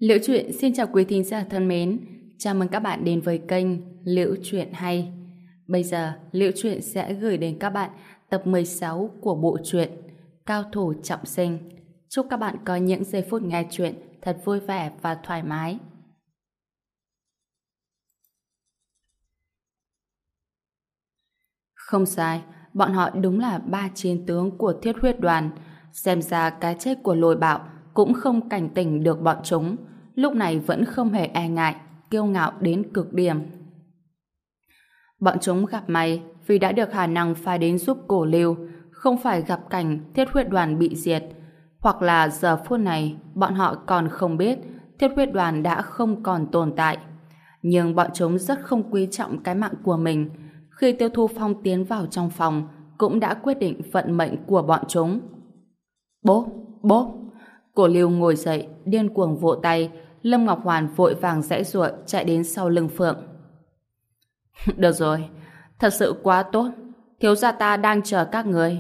Liễu Chuyện xin chào quý thính giả thân mến. Chào mừng các bạn đến với kênh Liễu Chuyện Hay. Bây giờ, Liễu Chuyện sẽ gửi đến các bạn tập 16 của bộ truyện Cao Thủ Trọng Sinh. Chúc các bạn có những giây phút nghe chuyện thật vui vẻ và thoải mái. Không sai, bọn họ đúng là ba chiến tướng của Thiết Huyết Đoàn. Xem ra cái chết của Lôi Bạo cũng không cảnh tỉnh được bọn chúng. Lúc này vẫn không hề e ngại, kiêu ngạo đến cực điểm. Bọn chúng gặp may vì đã được Hà Năng phái đến giúp Cổ Lưu, không phải gặp cảnh Thiết Huyết Đoàn bị diệt. Hoặc là giờ phút này bọn họ còn không biết Thiết Huyết Đoàn đã không còn tồn tại. Nhưng bọn chúng rất không quý trọng cái mạng của mình. Khi Tiêu Thu Phong tiến vào trong phòng, cũng đã quyết định vận mệnh của bọn chúng. Bốp, bốp. Cổ Lưu ngồi dậy, điên cuồng vỗ tay. Lâm Ngọc Hoàn vội vàng giãy giụa chạy đến sau lưng Phượng. Được rồi, thật sự quá tốt. Thiếu gia ta đang chờ các người.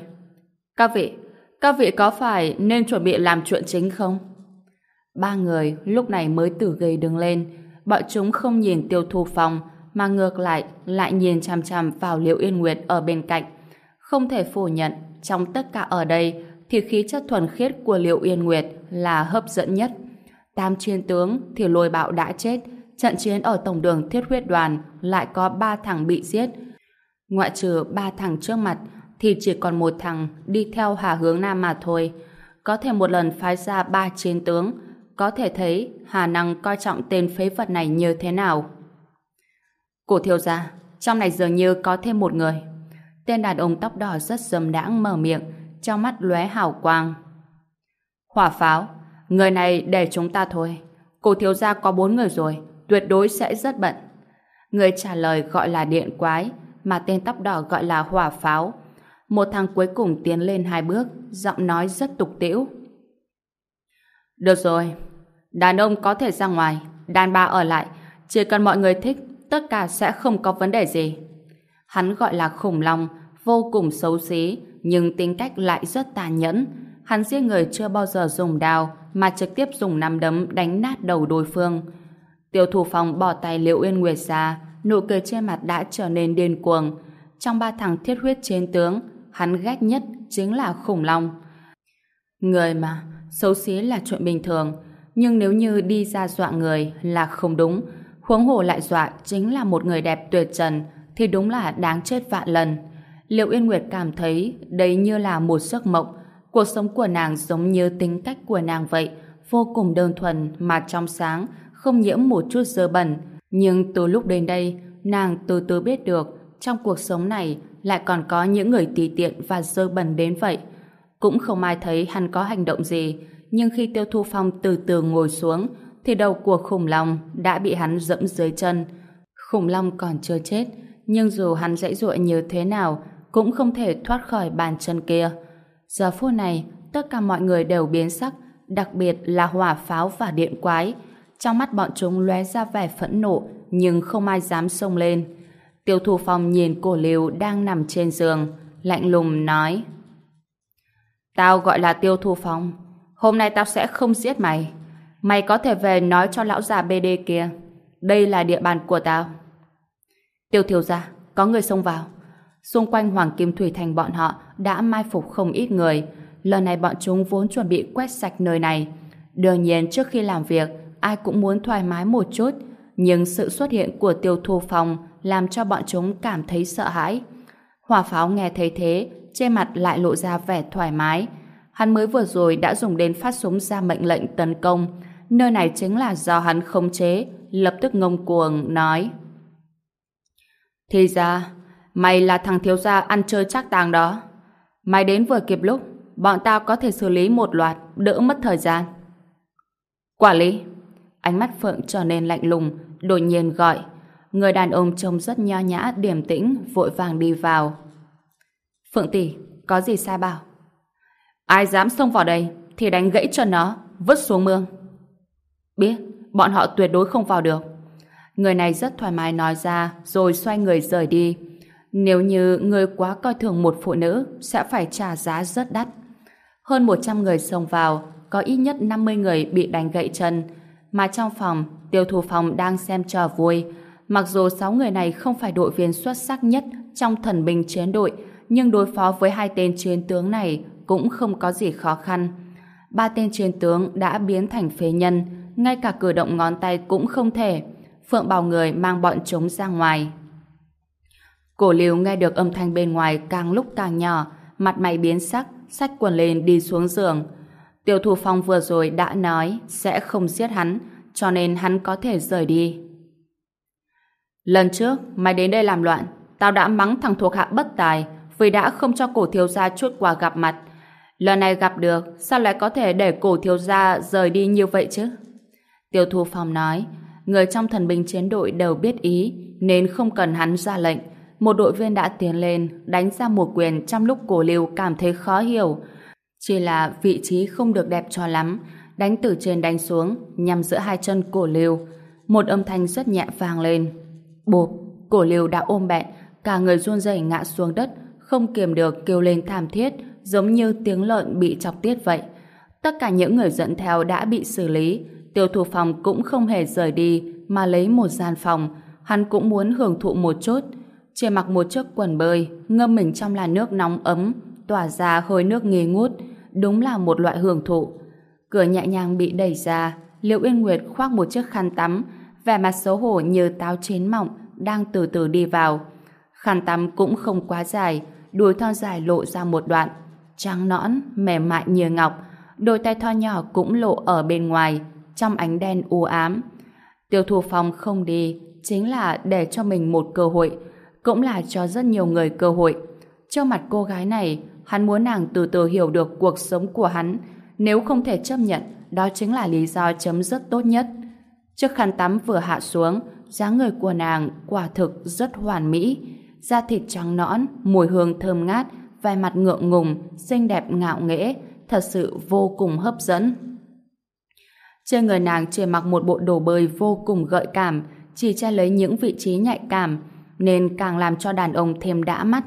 Các vị có phải nên chuẩn bị làm chuyện chính không? Ba người lúc này mới từ ghế đứng lên. Bọn chúng không nhìn Tiêu Thu Phong, mà ngược lại nhìn chằm chằm vào Liễu Yên Nguyệt ở bên cạnh. Không thể phủ nhận, trong tất cả ở đây thì khí chất thuần khiết của Liễu Yên Nguyệt là hấp dẫn nhất. Tam chiến tướng thì Lôi Bạo đã chết, trận chiến ở tổng đường Thiết Huyết Đoàn lại có 3 thằng bị giết. Ngoại trừ 3 thằng trước mặt thì chỉ còn một thằng đi theo Hà Hướng Nam mà thôi. Có thể một lần phái ra 3 chiến tướng, có thể thấy Hà Năng coi trọng tên phế vật này như thế nào. Cổ thiếu gia, trong này dường như có thêm một người. Tên đàn ông tóc đỏ rất dâm đãng mở miệng, trong mắt lóe hào quang. Hỏa Pháo, người này để chúng ta thôi. Cổ thiếu gia có 4 người rồi, tuyệt đối sẽ rất bận. Người trả lời gọi là Điện Quái, mà tên tóc đỏ gọi là Hỏa Pháo. Một thằng cuối cùng tiến lên 2 bước, giọng nói rất tục tĩu. Được rồi, đàn ông có thể ra ngoài, đàn bà ở lại, chỉ cần mọi người thích, tất cả sẽ không có vấn đề gì. Hắn gọi là Khủng Long, vô cùng xấu xí, nhưng tính cách lại rất tàn nhẫn. Hắn giết người chưa bao giờ dùng đao, mà trực tiếp dùng nắm đấm đánh nát đầu đối phương. Tiêu Thủ Phong bỏ tay Liễu Yên Nguyệt ra, nụ cười trên mặt đã trở nên điên cuồng. Trong 3 thằng thiết huyết chiến tướng, hắn ghét nhất chính là Khủng Long. Người mà, xấu xí là chuyện bình thường, nhưng nếu như đi ra dọa người là không đúng, huống hồ lại dọa chính là một người đẹp tuyệt trần, thì đúng là đáng chết vạn lần. Liễu Yên Nguyệt cảm thấy đây như là một giấc mộng. Cuộc sống của nàng giống như tính cách của nàng vậy, vô cùng đơn thuần mà trong sáng, không nhiễm một chút dơ bẩn. Nhưng từ lúc đến đây, nàng từ từ biết được trong cuộc sống này lại còn có những người tùy tiện và dơ bẩn đến vậy. Cũng không ai thấy hắn có hành động gì, nhưng khi Tiêu Thu Phong từ từ ngồi xuống thì đầu của Khủng Long đã bị hắn dẫm dưới chân. Khủng Long còn chưa chết, nhưng dù hắn giãy giụa như thế nào cũng không thể thoát khỏi bàn chân kia. Giờ phút này, tất cả mọi người đều biến sắc, đặc biệt là Hỏa Pháo và Điện Quái. Trong mắt bọn chúng lóe ra vẻ phẫn nộ, nhưng không ai dám xông lên. Tiêu Thu Phong nhìn Cổ Lưu đang nằm trên giường, lạnh lùng nói: Tao gọi là Tiêu Thu Phong, hôm nay tao sẽ không giết mày. Mày có thể về nói cho lão già BD kia, đây là địa bàn của tao. Tiêu thiếu gia, có người xông vào. Xung quanh Hoàng Kim Thủy Thành bọn họ đã mai phục không ít người. Lần này bọn chúng vốn chuẩn bị quét sạch nơi này. Đương nhiên trước khi làm việc, ai cũng muốn thoải mái một chút. Nhưng sự xuất hiện của Tiêu Thu Phong làm cho bọn chúng cảm thấy sợ hãi. Hỏa Pháo nghe thấy thế, trên mặt lại lộ ra vẻ thoải mái. Hắn mới vừa rồi đã dùng đến phát súng ra mệnh lệnh tấn công. Nơi này chính là do hắn khống chế. Lập tức ngông cuồng nói: Thì ra mày là thằng thiếu gia ăn chơi trác tàng đó. Mày đến vừa kịp lúc, bọn tao có thể xử lý một loạt, đỡ mất thời gian. Quản lý. Ánh mắt Phượng trở nên lạnh lùng, đột nhiên gọi. Người đàn ông trông rất nho nhã, điềm tĩnh, vội vàng đi vào. Phượng tỷ, có gì sai bảo? Ai dám xông vào đây thì đánh gãy chân nó, vứt xuống mương. Biết, bọn họ tuyệt đối không vào được. Người này rất thoải mái nói ra, rồi xoay người rời đi. Nếu như người quá coi thường một phụ nữ, sẽ phải trả giá rất đắt. Hơn 100 người xông vào, có ít nhất 50 người bị đánh gãy chân. mà trong phòng, Tiêu Thu Phong đang xem trò vui. Mặc dù 6 người này không phải đội viên xuất sắc nhất trong thần binh chiến đội, nhưng đối phó với 2 tên chiến tướng này cũng không có gì khó khăn. 3 tên chiến tướng đã biến thành phế nhân, ngay cả cử động ngón tay cũng không thể. Phượng bảo người mang bọn chúng ra ngoài. Cổ Lưu nghe được âm thanh bên ngoài càng lúc càng nhỏ, mặt mày biến sắc, xách quần lên đi xuống giường. Tiêu Thu Phong vừa rồi đã nói sẽ không giết hắn, cho nên hắn có thể rời đi. Lần trước, mày đến đây làm loạn, tao đã mắng thằng thuộc hạ bất tài vì đã không cho cổ thiếu gia chút quà gặp mặt. Lần này gặp được, sao lại có thể để cổ thiếu gia rời đi như vậy chứ? Tiêu Thu Phong nói, người trong thần binh chiến đội đều biết ý, nên không cần hắn ra lệnh. Một đội viên đã tiến lên, đánh ra một quyền trong lúc Cổ Lưu cảm thấy khó hiểu. Chỉ là vị trí không được đẹp cho lắm, đánh từ trên đánh xuống, nhằm giữa hai chân Cổ Lưu. Một âm thanh rất nhẹ vang lên. Bộp, Cổ Lưu đã ôm bẹn, cả người run rẩy ngã xuống đất, không kiềm được kêu lên thảm thiết, giống như tiếng lợn bị chọc tiết vậy. Tất cả những người dẫn theo đã bị xử lý. Tiêu Thu Phong cũng không hề rời đi, mà lấy một gian phòng. Hắn cũng muốn hưởng thụ một chút. Chỉ mặc một chiếc quần bơi, ngâm mình trong làn nước nóng ấm, tỏa ra hơi nước nghi ngút, đúng là một loại hưởng thụ. Cửa nhẹ nhàng bị đẩy ra, Liễu Uyên Nguyệt khoác một chiếc khăn tắm, vẻ mặt xấu hổ như táo chín mọng, đang từ từ đi vào. Khăn tắm cũng không quá dài, đuôi thon dài lộ ra một đoạn, trắng nõn, mềm mại như ngọc, đôi tay thon nhỏ cũng lộ ở bên ngoài, trong ánh đen u ám. Tiêu Thu Phong không đi, chính là để cho mình một cơ hội, cũng là cho rất nhiều người cơ hội. Trước mặt cô gái này, hắn muốn nàng từ từ hiểu được cuộc sống của hắn. Nếu không thể chấp nhận, đó chính là lý do chấm dứt tốt nhất. Chiếc khăn tắm vừa hạ xuống, dáng người của nàng quả thực rất hoàn mỹ. Da thịt trắng nõn, mùi hương thơm ngát, vẻ mặt ngượng ngùng, xinh đẹp ngạo nghễ, thật sự vô cùng hấp dẫn. Trên người nàng chỉ mặc một bộ đồ bơi vô cùng gợi cảm, chỉ che lấy những vị trí nhạy cảm, nên càng làm cho đàn ông thêm đã mắt.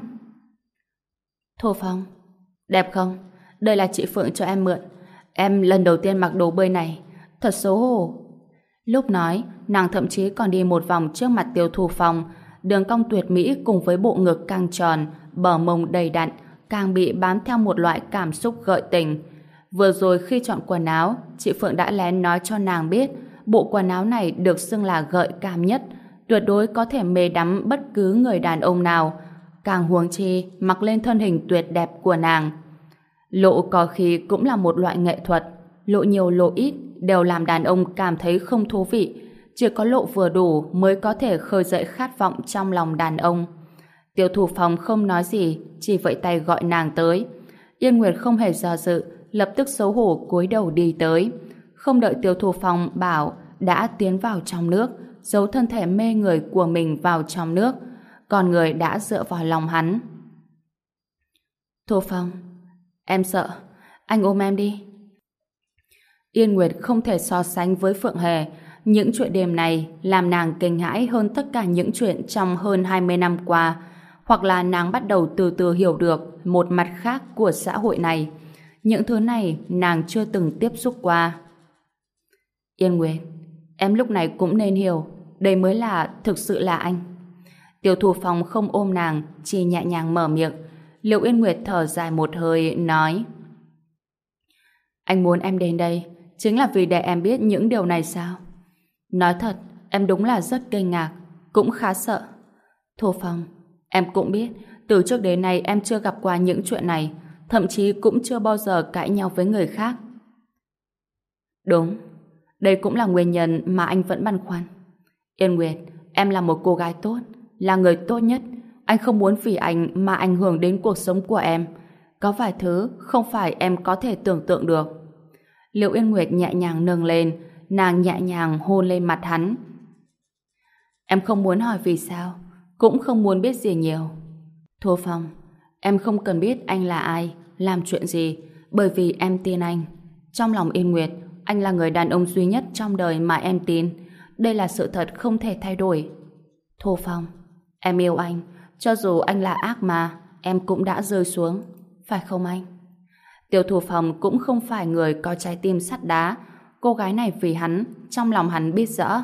Thu Phong, đẹp không? Đây là chị Phượng cho em mượn. Em lần đầu tiên mặc đồ bơi này, thật xấu hổ. Lúc nói, nàng thậm chí còn đi một vòng trước mặt Tiêu Thu Phong, đường cong tuyệt mỹ cùng với bộ ngực căng tròn, bờ mông đầy đặn, càng bị bám theo một loại cảm xúc gợi tình. Vừa rồi khi chọn quần áo, chị Phượng đã lén nói cho nàng biết bộ quần áo này được xưng là gợi cảm nhất, tuyệt đối có thể mê đắm bất cứ người đàn ông nào, càng huống chi mặc lên thân hình tuyệt đẹp của nàng. Lộ có khi cũng là một loại nghệ thuật, lộ nhiều lộ ít đều làm đàn ông cảm thấy không thú vị, chỉ có lộ vừa đủ mới có thể khơi dậy khát vọng trong lòng đàn ông. Tiêu Thu Phong không nói gì, chỉ vẫy tay gọi nàng tới. Yên Nguyệt không hề do dự, lập tức xấu hổ cúi đầu đi tới. Không đợi Tiêu Thu Phong bảo, đã tiến vào trong nước, giấu thân thể mê người của mình vào trong nước, còn người đã dựa vào lòng hắn. Thu Phong, em sợ, anh ôm em đi. Yên Nguyệt không thể so sánh với Phượng Hề. Những chuyện đêm này làm nàng kinh hãi hơn tất cả những chuyện trong hơn 20 năm qua, hoặc là nàng bắt đầu từ từ hiểu được một mặt khác của xã hội này. Những thứ này nàng chưa từng tiếp xúc qua. Yên Nguyệt, em lúc này cũng nên hiểu, đây mới là thực sự là anh. Tiêu Thu Phong không ôm nàng, chỉ nhẹ nhàng mở miệng. Liễu Yên Nguyệt thở dài một hơi, nói: Anh muốn em đến đây chính là vì để em biết những điều này sao? Nói thật, em đúng là rất kinh ngạc, cũng khá sợ. Thu Phong, em cũng biết, từ trước đến nay em chưa gặp qua những chuyện này, thậm chí cũng chưa bao giờ cãi nhau với người khác. Đúng, đây cũng là nguyên nhân mà anh vẫn băn khoăn. Yên Nguyệt, em là một cô gái tốt, là người tốt nhất. Anh không muốn vì anh mà ảnh hưởng đến cuộc sống của em. Có vài thứ không phải em có thể tưởng tượng được. Liễu Yên Nguyệt nhẹ nhàng nâng lên, nàng nhẹ nhàng hôn lên mặt hắn. Em không muốn hỏi vì sao, cũng không muốn biết gì nhiều. Thu Phong, em không cần biết anh là ai, làm chuyện gì, bởi vì em tin anh. Trong lòng Yên Nguyệt, anh là người đàn ông duy nhất trong đời mà em tin. Đây là sự thật không thể thay đổi. Thu Phong, em yêu anh, cho dù anh là ác ma, em cũng đã rơi xuống, phải không anh? Tiêu Thu Phong cũng không phải người có trái tim sắt đá. cô gái này vì hắn, trong lòng hắn biết rõ.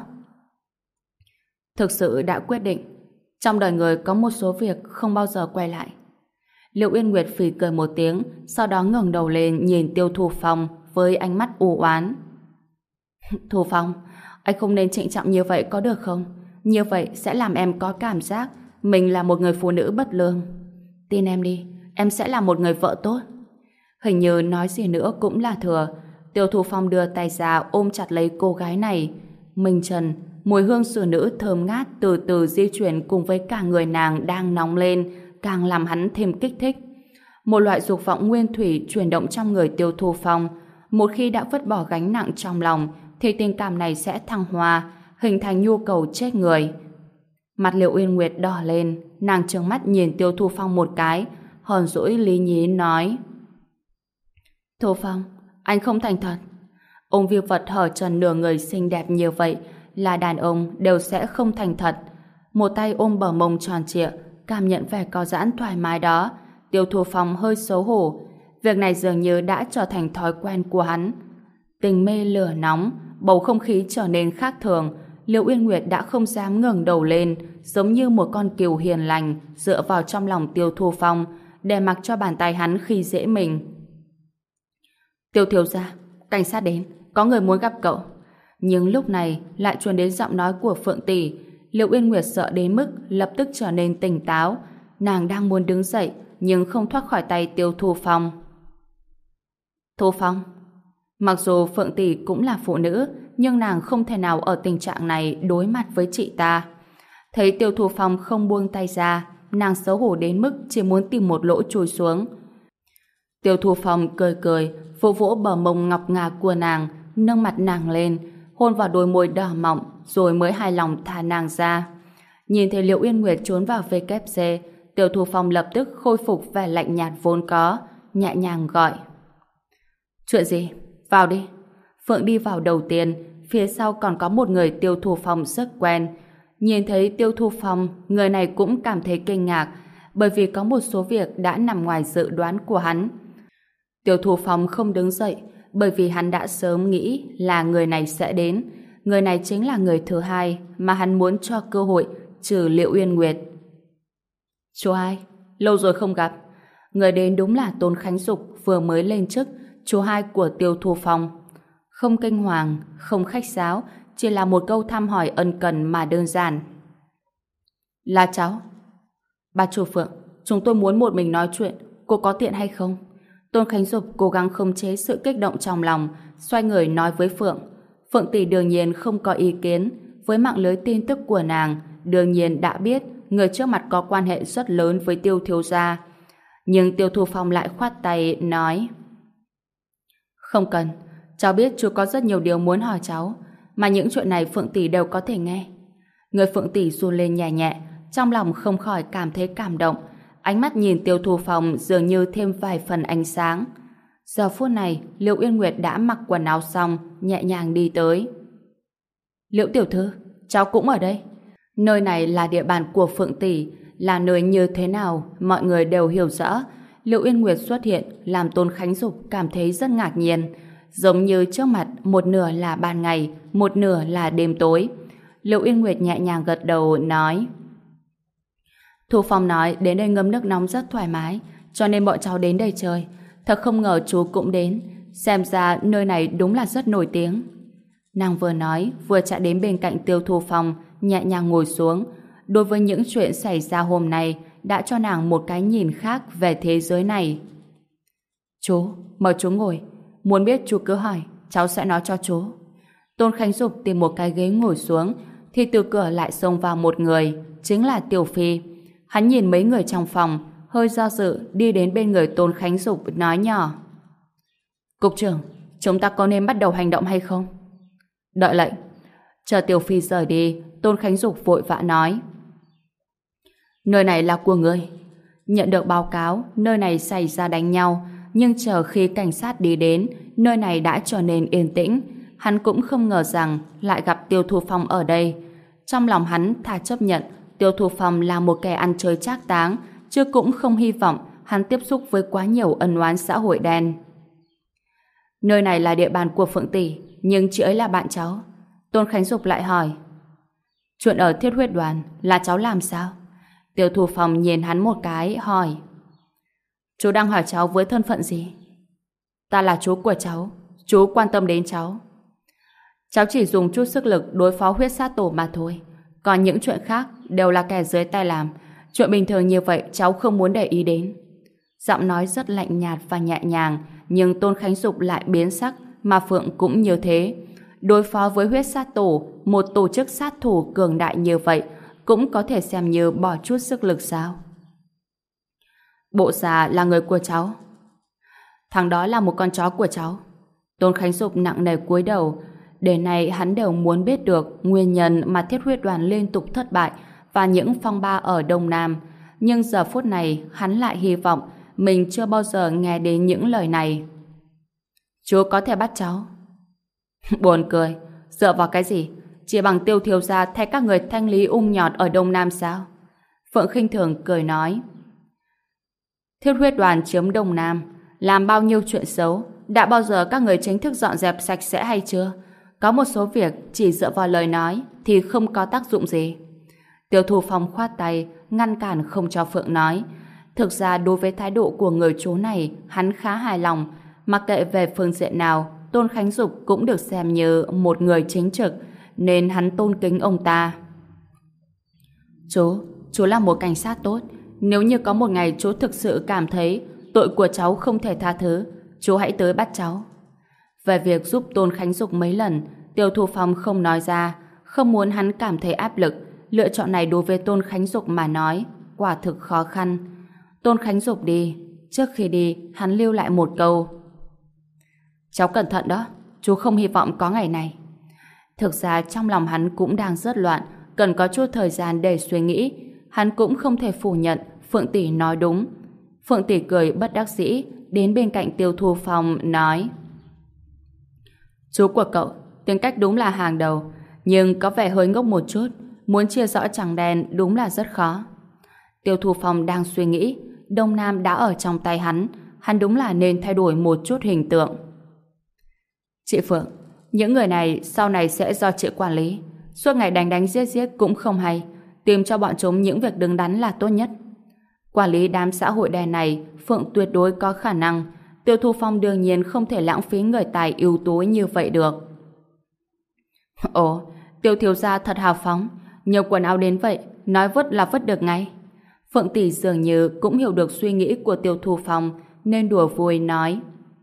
Thực sự đã quyết định, trong đời người có một số việc không bao giờ quay lại. Liệu Uyên Nguyệt phì cười một tiếng, sau đó ngẩng đầu lên nhìn Tiêu Thu Phong với ánh mắt u oán. Thu Phong, anh không nên trịnh trọng như vậy có được không? Như vậy sẽ làm em có cảm giác mình là một người phụ nữ bất lương. Tin em đi, em sẽ là một người vợ tốt. Hình như nói gì nữa cũng là thừa. Tiêu Thu Phong đưa tay ra ôm chặt lấy cô gái này. Minh trần, mùi hương xử nữ thơm ngát từ từ di chuyển cùng với cả người nàng đang nóng lên, càng làm hắn thêm kích thích. Một loại dục vọng nguyên thủy chuyển động trong người Tiêu Thu Phong. Một khi đã vứt bỏ gánh nặng trong lòng, thì tình cảm này sẽ thăng hoa, hình thành nhu cầu chết người. Mặt Liệu Uyên Nguyệt đỏ lên, nàng trừng mắt nhìn Tiêu Thu Phong một cái, hờn dỗi lý nhí nói: Thu Phong, anh không thành thật. Ông việc vật hở trần nửa người xinh đẹp như vậy là đàn ông đều sẽ không thành thật. Một tay ôm bờ mông tròn trịa, cảm nhận vẻ có giãn thoải mái đó, Tiêu Thu Phong hơi xấu hổ. Việc này dường như đã trở thành thói quen của hắn. Tình mê lửa nóng, bầu không khí trở nên khác thường. Liệu Uyên Nguyệt đã không dám ngẩng đầu lên, giống như một con cừu hiền lành dựa vào trong lòng Tiêu Thu Phong để mặc cho bàn tay hắn khi dễ mình. Tiêu thiếu gia, cảnh sát đến, có người muốn gặp cậu. Nhưng lúc này lại truyền đến giọng nói của Phượng tỷ. Liệu Uyên Nguyệt sợ đến mức lập tức trở nên tỉnh táo. Nàng đang muốn đứng dậy nhưng không thoát khỏi tay Tiêu Thu Phong. Thu Phong. Mặc dù Phượng tỷ cũng là phụ nữ, nhưng nàng không thể nào ở tình trạng này đối mặt với chị ta. Thấy Tiêu Thu Phong không buông tay ra, nàng xấu hổ đến mức chỉ muốn tìm một lỗ chui xuống. Tiêu Thu Phong cười cười, vỗ vỗ bờ mông ngọc ngà của nàng, nâng mặt nàng lên, hôn vào đôi môi đỏ mọng, rồi mới hài lòng thả nàng ra. Nhìn thấy Liệu Uyên Nguyệt trốn vào WC, Tiêu Thu Phong lập tức khôi phục vẻ lạnh nhạt vốn có, nhẹ nhàng gọi: Chuyện gì? Vào đi. Phượng đi vào đầu tiên, phía sau còn có một người Tiêu Thu Phong rất quen. Nhìn thấy Tiêu Thu Phong, người này cũng cảm thấy kinh ngạc, bởi vì có một số việc đã nằm ngoài dự đoán của hắn. Tiêu Thu Phong không đứng dậy, bởi vì hắn đã sớm nghĩ là người này sẽ đến. Người này chính là người thứ hai mà hắn muốn cho cơ hội trừ Liệu Uyên Nguyệt. Chú hai, lâu rồi không gặp. Người đến đúng là Tôn Khánh Dục vừa mới lên chức, chú hai của Tiêu Thu Phong. Không kinh hoàng, không khách sáo, chỉ là một câu thăm hỏi ân cần mà đơn giản. Là cháu. Bà chủ Phượng, chúng tôi muốn một mình nói chuyện, cô có tiện hay không? Tôn Khánh Dục cố gắng khống chế sự kích động trong lòng, xoay người nói với Phượng. Phượng tỷ đương nhiên không có ý kiến. Với mạng lưới tin tức của nàng, đương nhiên đã biết người trước mặt có quan hệ rất lớn với Tiêu thiếu gia. Nhưng Tiêu Thu Phong lại khoát tay nói: Không cần, cháu biết chú có rất nhiều điều muốn hỏi cháu, mà những chuyện này Phượng tỷ đều có thể nghe. Người Phượng tỷ run lên nhẹ nhẹ, trong lòng không khỏi cảm thấy cảm động. Ánh mắt nhìn Tiêu Thu Phong dường như thêm vài phần ánh sáng. Giờ phút này, Liệu Uyên Nguyệt đã mặc quần áo xong, nhẹ nhàng đi tới. Liễu tiểu thư, cháu cũng ở đây. Nơi này là địa bàn của Phượng tỷ, là nơi như thế nào mọi người đều hiểu rõ. Liệu Uyên Nguyệt xuất hiện làm Tôn Khánh Dục cảm thấy rất ngạc nhiên, giống như trước mặt một nửa là ban ngày, một nửa là đêm tối. Liệu Uyên Nguyệt nhẹ nhàng gật đầu nói: Thu Phong nói đến đây ngâm nước nóng rất thoải mái, cho nên bọn cháu đến đây chơi. Thật không ngờ chú cũng đến, xem ra nơi này đúng là rất nổi tiếng. Nàng vừa nói vừa chạy đến bên cạnh Tiêu Thu Phong, nhẹ nhàng ngồi xuống. Đối với những chuyện xảy ra hôm nay đã cho nàng một cái nhìn khác về thế giới này. Chú, mời chú ngồi. Muốn biết chú cứ hỏi, cháu sẽ nói cho chú. Tôn Khánh Dục tìm một cái ghế ngồi xuống, thì từ cửa lại xông vào một người, chính là Tiểu Phi. Hắn nhìn mấy người trong phòng, hơi do dự đi đến bên người Tôn Khánh Dục nói nhỏ: Cục trưởng, chúng ta có nên bắt đầu hành động hay không? Đợi lệnh. Chờ Tiểu Phi rời đi, Tôn Khánh Dục vội vã nói: Nơi này là của ngươi. Nhận được báo cáo, nơi này xảy ra đánh nhau, nhưng chờ khi cảnh sát đi đến, nơi này đã trở nên yên tĩnh. Hắn cũng không ngờ rằng lại gặp Tiêu Thu Phong ở đây. Trong lòng hắn thà chấp nhận Tiêu Thu Phong là một kẻ ăn chơi trác táng, chứ cũng không hy vọng hắn tiếp xúc với quá nhiều ân oán xã hội đen. Nơi này là địa bàn của Phượng tỷ, nhưng chị ấy là bạn cháu. Tôn Khánh Dục lại hỏi. Chuyện ở Thiết Huyết Đoàn là cháu làm sao? Tiêu Thu Phong nhìn hắn một cái, hỏi. Chú đang hỏi cháu với thân phận gì? Ta là chú của cháu, chú quan tâm đến cháu. Cháu chỉ dùng chút sức lực đối phó huyết sát tổ mà thôi. Còn những chuyện khác đều là kẻ dưới tay làm. Chuyện bình thường như vậy cháu không muốn để ý đến. Giọng nói rất lạnh nhạt và nhẹ nhàng, nhưng Tôn Khánh Dục lại biến sắc, mà Phượng cũng như thế. Đối phó với huyết sát tổ, một tổ chức sát thủ cường đại như vậy, cũng có thể xem như bỏ chút sức lực sao? Bộ già là người của cháu. Thằng đó là một con chó của cháu. Tôn Khánh Dục nặng nề cúi đầu. Đến nay hắn đều muốn biết được nguyên nhân mà Thiết Huyết Đoàn liên tục thất bại và những phong ba ở Đông Nam. Nhưng giờ phút này hắn lại hy vọng mình chưa bao giờ nghe đến những lời này. Chú có thể bắt cháu. Buồn cười. Dựa vào cái gì? Chỉ bằng Tiêu thiếu gia thay các người thanh lý nhọt ở Đông Nam sao? Phượng khinh thường cười nói. Thiết Huyết Đoàn chiếm Đông Nam, làm bao nhiêu chuyện xấu, đã bao giờ các người chính thức dọn dẹp sạch sẽ hay chưa? Có một số việc chỉ dựa vào lời nói thì không có tác dụng gì. Tiêu Thu Phong khoát tay, ngăn cản không cho Phượng nói. Thực ra đối với thái độ của người chú này, hắn khá hài lòng. Mặc kệ về phương diện nào, Tôn Khánh Dục cũng được xem như một người chính trực, nên hắn tôn kính ông ta. Chú là một cảnh sát tốt. Nếu như có một ngày chú thực sự cảm thấy tội của cháu không thể tha thứ, chú hãy tới bắt cháu. Về việc giúp Tôn Khánh Dục mấy lần, Tiêu Thu Phong không nói ra, không muốn hắn cảm thấy áp lực. Lựa chọn này đối với Tôn Khánh Dục mà nói, quả thực khó khăn. Tôn Khánh Dục đi. Trước khi đi, hắn lưu lại một câu. Cháu cẩn thận đó, chú không hy vọng có ngày này. Thực ra trong lòng hắn cũng đang rất loạn, cần có chút thời gian để suy nghĩ. Hắn cũng không thể phủ nhận Phượng Tỷ nói đúng. Phượng Tỷ cười bất đắc dĩ, đến bên cạnh Tiêu Thu Phong nói. Chú của cậu, tính cách đúng là hàng đầu, nhưng có vẻ hơi ngốc một chút, muốn chia rõ trắng đen đúng là rất khó. Tiêu Thu Phong đang suy nghĩ, Đông Nam đã ở trong tay hắn đúng là nên thay đổi một chút hình tượng. Chị Phượng, những người này sau này sẽ do chị quản lý, suốt ngày đánh đánh giết giết cũng không hay, tìm cho bọn chúng những việc đứng đắn là tốt nhất. Quản lý đám xã hội đen này, Phượng tuyệt đối có khả năng. Tiêu Thu Phong đương nhiên không thể lãng phí người tài ưu tú như vậy được. Ồ, Tiêu thiếu gia thật hào phóng, nhiều quần áo đến vậy, nói vứt là vứt được ngay. Phượng Tỷ dường như cũng hiểu được suy nghĩ của Tiêu Thu Phong, nên đùa vui nói.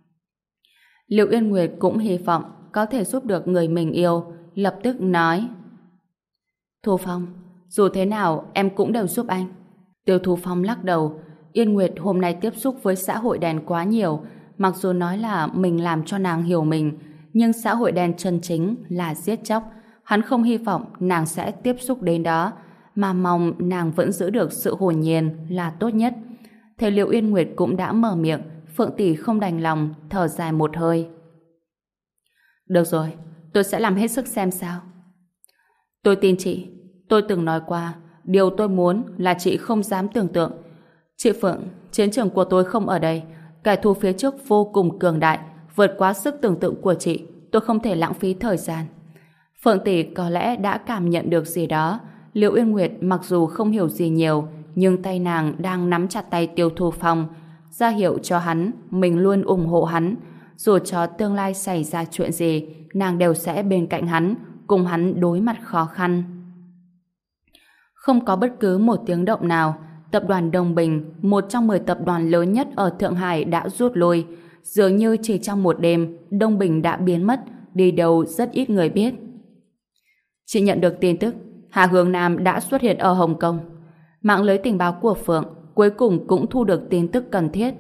Liệu Yên Nguyệt cũng hy vọng có thể giúp được người mình yêu, lập tức nói. Thu Phong, dù thế nào em cũng đều giúp anh. Tiêu Thu Phong lắc đầu. Yên Nguyệt hôm nay tiếp xúc với xã hội đen quá nhiều, mặc dù nói là mình làm cho nàng hiểu mình, nhưng xã hội đen chân chính là giết chóc. Hắn không hy vọng nàng sẽ tiếp xúc đến đó, mà mong nàng vẫn giữ được sự hồn nhiên là tốt nhất. Thế Liệu Yên Nguyệt cũng đã mở miệng, Phượng Tỷ không đành lòng, thở dài một hơi. Được rồi, tôi sẽ làm hết sức xem sao. Tôi tin chị. Tôi từng nói qua, điều tôi muốn là chị không dám tưởng tượng. Chị Phượng, chiến trường của tôi không ở đây. Kẻ thù phía trước vô cùng cường đại, vượt quá sức tưởng tượng của chị. Tôi không thể lãng phí thời gian. Phượng Tỷ có lẽ đã cảm nhận được gì đó. Liệu Yên Nguyệt mặc dù không hiểu gì nhiều, nhưng tay nàng đang nắm chặt tay Tiêu Thu Phong, ra hiệu cho hắn mình luôn ủng hộ hắn. Dù cho tương lai xảy ra chuyện gì, nàng đều sẽ bên cạnh hắn, cùng hắn đối mặt khó khăn. Không có bất cứ một tiếng động nào, tập đoàn Đông Bình, một trong 10 tập đoàn lớn nhất ở Thượng Hải đã rút lui. Dường như chỉ trong một đêm, Đông Bình đã biến mất, đi đâu rất ít người biết. Chị nhận được tin tức, Hà Hướng Nam đã xuất hiện ở Hồng Kông. Mạng lưới tình báo của Phượng cuối cùng cũng thu được tin tức cần thiết.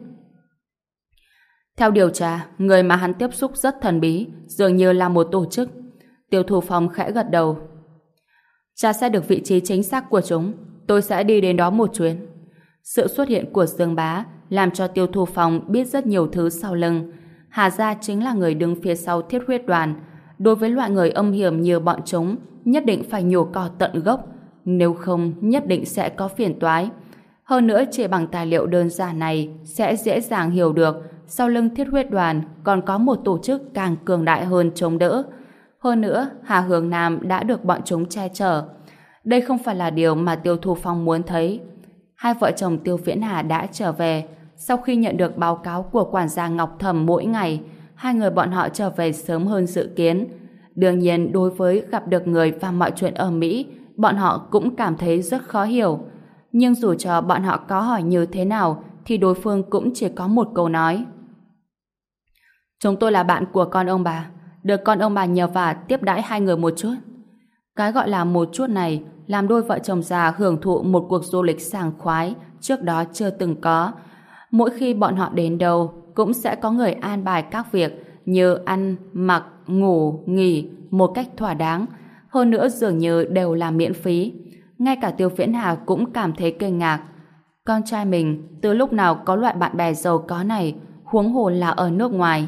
Theo điều tra, người mà hắn tiếp xúc rất thần bí, dường như là một tổ chức. Tiêu Thu Phong khẽ gật đầu. Tra xét được vị trí chính xác của chúng, tôi sẽ đi đến đó một chuyến. Sự xuất hiện của Dương Bá làm cho Tiêu Thu Phong biết rất nhiều thứ sau lưng. Hà Gia chính là người đứng phía sau Thiết Huyết Đoàn. Đối với loại người âm hiểm như bọn chúng, nhất định phải nhổ cỏ tận gốc, nếu không nhất định sẽ có phiền toái. Hơn nữa chỉ bằng tài liệu đơn giản này sẽ dễ dàng hiểu được sau lưng Thiết Huyết Đoàn còn có một tổ chức càng cường đại hơn chống đỡ. Hơn nữa, Hà Hướng Nam đã được bọn chúng che chở. Đây không phải là điều mà Tiêu Thu Phong muốn thấy. Hai vợ chồng Tiêu Viễn Hà đã trở về. Sau khi nhận được báo cáo của quản gia Ngọc Thầm mỗi ngày, hai người bọn họ trở về sớm hơn dự kiến. Đương nhiên, đối với gặp được người và mọi chuyện ở Mỹ, bọn họ cũng cảm thấy rất khó hiểu. Nhưng dù cho bọn họ có hỏi như thế nào, thì đối phương cũng chỉ có một câu nói. Chúng tôi là bạn của con ông bà, được con ông bà nhờ vả tiếp đãi hai người một chút. Cái gọi là một chút này làm đôi vợ chồng già hưởng thụ một cuộc du lịch sảng khoái trước đó chưa từng có. Mỗi khi bọn họ đến đâu cũng sẽ có người an bài các việc như ăn, mặc, ngủ, nghỉ một cách thỏa đáng. Hơn nữa dường như đều là miễn phí. Ngay cả Tiêu Viễn Hà cũng cảm thấy kinh ngạc. Con trai mình từ lúc nào có loại bạn bè giàu có này, huống hồ là ở nước ngoài.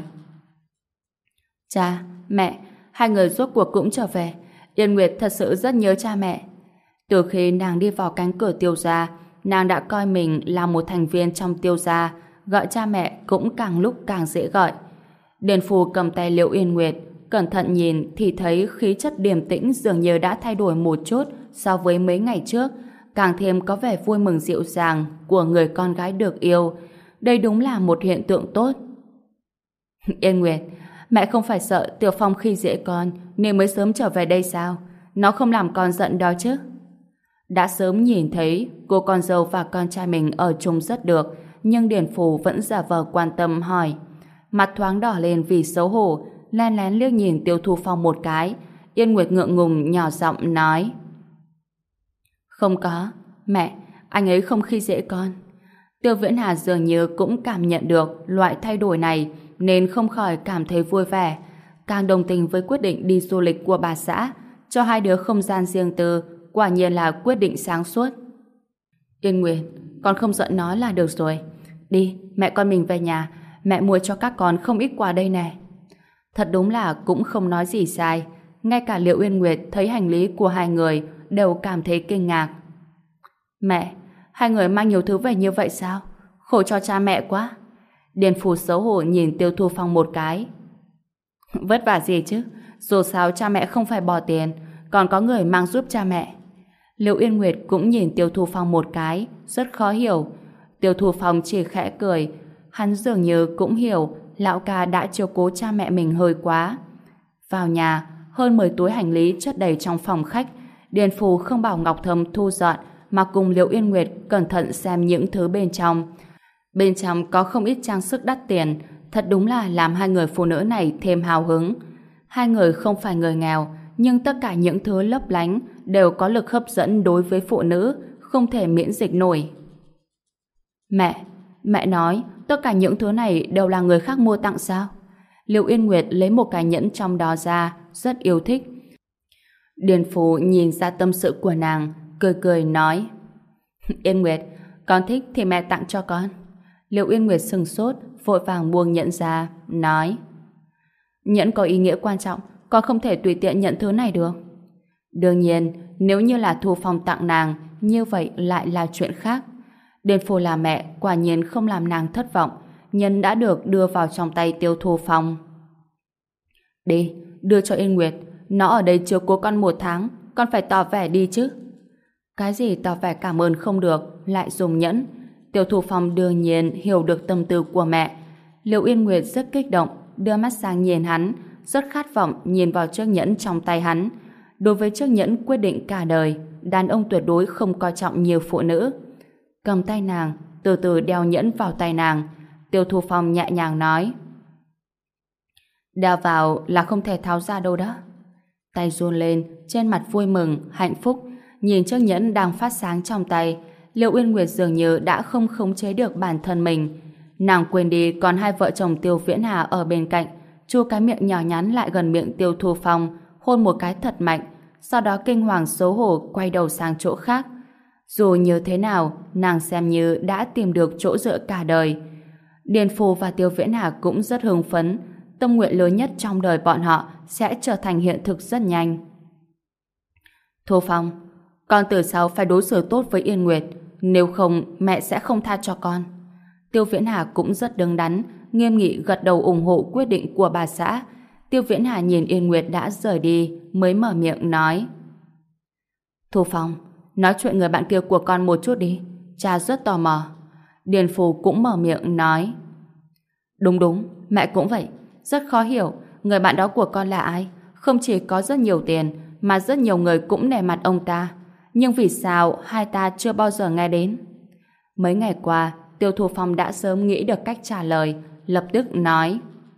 Cha, mẹ, hai người rốt cuộc cũng trở về. Yên Nguyệt thật sự rất nhớ cha mẹ. Từ khi nàng đi vào cánh cửa Tiêu gia, nàng đã coi mình là một thành viên trong Tiêu gia, gọi cha mẹ cũng càng lúc càng dễ gọi. Điền Phù cầm tay Liễu Yên Nguyệt, cẩn thận nhìn thì thấy khí chất điềm tĩnh dường như đã thay đổi một chút so với mấy ngày trước, càng thêm có vẻ vui mừng dịu dàng của người con gái được yêu. Đây đúng là một hiện tượng tốt. Yên Nguyệt, mẹ không phải sợ Tiểu Phong khi dễ con nên mới sớm trở về đây sao? Nó không làm con giận đó chứ? Đã sớm nhìn thấy cô con dâu và con trai mình ở chung rất được, nhưng Điền Phù vẫn giả vờ quan tâm hỏi. Mặt thoáng đỏ lên vì xấu hổ, lén lén liếc nhìn Tiêu Thu Phong một cái. Yên Nguyệt ngượng ngùng nhỏ giọng nói: Không có, mẹ, anh ấy không khi dễ con. Tiêu Viễn Hà dường như cũng cảm nhận được loại thay đổi này nên không khỏi cảm thấy vui vẻ, càng đồng tình với quyết định đi du lịch của bà xã, cho hai đứa không gian riêng tư, quả nhiên là quyết định sáng suốt. Yên Nguyệt, con không giận nó là được rồi. Đi, mẹ con mình về nhà, mẹ mua cho các con không ít quà đây nè. Thật đúng là cũng không nói gì sai, ngay cả Liễu Yên Nguyệt thấy hành lý của hai người đều cảm thấy kinh ngạc. Mẹ, hai người mang nhiều thứ về như vậy sao? Khổ cho cha mẹ quá. Điền Phù xấu hổ nhìn Tiêu Thu Phong một cái. Vất vả gì chứ, dù sao cha mẹ không phải bỏ tiền, còn có người mang giúp cha mẹ. Liễu Yên Nguyệt cũng nhìn Tiêu Thu Phong một cái, rất khó hiểu. Tiêu Thu Phong chỉ khẽ cười, hắn dường như cũng hiểu lão ca đã chiếu cố cha mẹ mình hơi quá. Vào nhà, hơn 10 túi hành lý chất đầy trong phòng khách. Điền Phù không bảo Ngọc Thâm thu dọn, mà cùng Liễu Yên Nguyệt cẩn thận xem những thứ bên trong. Bên trong có không ít trang sức đắt tiền, thật đúng là làm hai người phụ nữ này thêm hào hứng. Hai người không phải người nghèo, nhưng tất cả những thứ lấp lánh đều có lực hấp dẫn đối với phụ nữ, không thể miễn dịch nổi. Mẹ nói tất cả những thứ này đều là người khác mua tặng sao? Liễu Yên Nguyệt lấy một cái nhẫn trong đó ra, rất yêu thích. Điền Phù nhìn ra tâm sự của nàng, cười cười nói: Yên Nguyệt, con thích thì mẹ tặng cho con. Liễu Yên Nguyệt sừng sốt, vội vàng buông nhẫn ra, nói: Nhẫn có ý nghĩa quan trọng, con không thể tùy tiện nhận thứ này được. Đương nhiên, nếu như là Thu Phong tặng nàng, như vậy lại là chuyện khác. Điền Phù là mẹ, quả nhiên không làm nàng thất vọng. Nhẫn đã được đưa vào trong tay Tiêu Thu Phong. Đi, đưa cho Yên Nguyệt. Nó ở đây chiếu cố con 1 tháng, con phải tỏ vẻ đi chứ. Cái gì tỏ vẻ cảm ơn không được, lại dùng nhẫn. Tiêu Thu Phong đương nhiên hiểu được tâm tư của mẹ. Liễu Yên Nguyệt rất kích động, đưa mắt sang nhìn hắn, rất khát vọng nhìn vào chiếc nhẫn trong tay hắn. Đối với chiếc nhẫn quyết định cả đời, đàn ông tuyệt đối không coi trọng nhiều phụ nữ. Cầm tay nàng, từ từ đeo nhẫn vào tay nàng. Tiêu Thu Phong nhẹ nhàng nói: Đeo vào là không thể tháo ra đâu đó. Tay run lên, trên mặt vui mừng, hạnh phúc, nhìn chiếc nhẫn đang phát sáng trong tay. Liễu Uyên Nguyệt dường như đã không khống chế được bản thân mình. Nàng quên đi còn hai vợ chồng Tiêu Viễn Hà ở bên cạnh, chu cái miệng nhỏ nhắn lại gần miệng Tiêu Thu Phong, hôn một cái thật mạnh, sau đó kinh hoàng xấu hổ quay đầu sang chỗ khác. Dù như thế nào, nàng xem như đã tìm được chỗ dựa cả đời. Điền Phù và Tiêu Viễn Hà cũng rất hưng phấn, tâm nguyện lớn nhất trong đời bọn họ sẽ trở thành hiện thực rất nhanh. Thu Phong, con từ sau phải đối xử tốt với Yên Nguyệt, nếu không mẹ sẽ không tha cho con. Tiêu Viễn Hà cũng rất đứng đắn, nghiêm nghị gật đầu ủng hộ quyết định của bà xã. Tiêu Viễn Hà nhìn Yên Nguyệt đã rời đi, mới mở miệng nói. Thu Phong, nói chuyện người bạn kia của con một chút đi, cha rất tò mò. Điền Phù cũng mở miệng nói. Đúng, mẹ cũng vậy. Rất khó hiểu, người bạn đó của con là ai? Không chỉ có rất nhiều tiền, mà rất nhiều người cũng nể mặt ông ta. Nhưng vì sao hai ta chưa bao giờ nghe đến? Mấy ngày qua, Tiêu Thu Phong đã sớm nghĩ được cách trả lời, lập tức nói.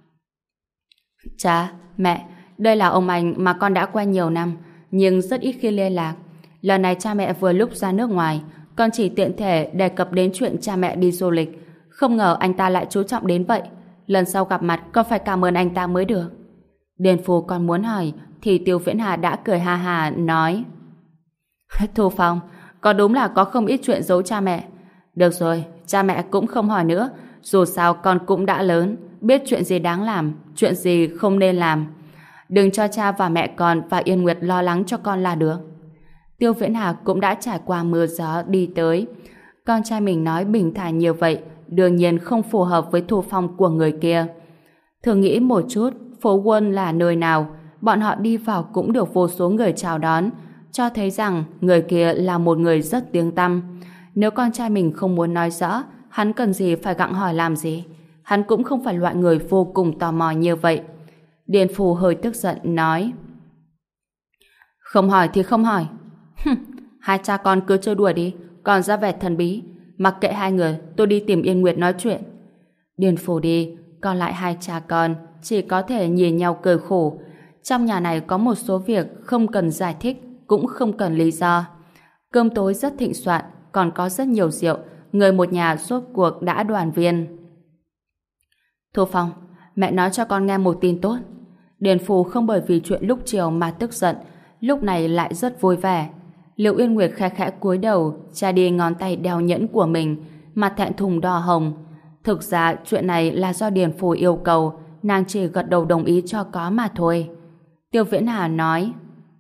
Cha, mẹ, đây là ông anh mà con đã quen nhiều năm, nhưng rất ít khi liên lạc. Lần này cha mẹ vừa lúc ra nước ngoài, con chỉ tiện thể đề cập đến chuyện cha mẹ đi du lịch. Không ngờ anh ta lại chú trọng đến vậy. Lần sau gặp mặt con phải cảm ơn anh ta mới được. Điền Phù còn muốn hỏi thì Tiêu Viễn Hà đã cười ha hà nói. Thu Phong, có đúng là có không ít chuyện giấu cha mẹ. Được rồi, cha mẹ cũng không hỏi nữa. Dù sao con cũng đã lớn, biết chuyện gì đáng làm, chuyện gì không nên làm. Đừng cho cha và mẹ con và Yên Nguyệt lo lắng cho con là được. Tiêu Viễn Hà cũng đã trải qua mưa gió đi tới. Con trai mình nói bình thản như vậy, đương nhiên không phù hợp với Thu Phong của người kia. Thử nghĩ một chút, phố Quân là nơi nào, bọn họ đi vào cũng được vô số người chào đón, cho thấy rằng người kia là một người rất tiếng tăm. Nếu con trai mình không muốn nói rõ, hắn cần gì phải gặng hỏi làm gì? Hắn cũng không phải loại người vô cùng tò mò như vậy. Điền Phù hơi tức giận nói. Không hỏi thì không hỏi. Hai cha con cứ chơi đùa đi, còn ra vẻ thần bí. Mặc kệ hai người, tôi đi tìm Yên Nguyệt nói chuyện. Điền Phù đi, còn lại hai cha con chỉ có thể nhìn nhau cười khổ. Trong nhà này có một số việc không cần giải thích, cũng không cần lý do. Cơm tối rất thịnh soạn, còn có rất nhiều rượu, người một nhà rốt cuộc đã đoàn viên. Thu Phong, mẹ nói cho con nghe một tin tốt. Điền Phù không bởi vì chuyện lúc chiều mà tức giận, lúc này lại rất vui vẻ. Liệu Yên Nguyệt khẽ khẽ cúi đầu, tra đi ngón tay đeo nhẫn của mình, mặt thẹn thùng đỏ hồng. Thực ra chuyện này là do Điền Phù yêu cầu, nàng chỉ gật đầu đồng ý cho có mà thôi. Tiêu Viễn Hà nói.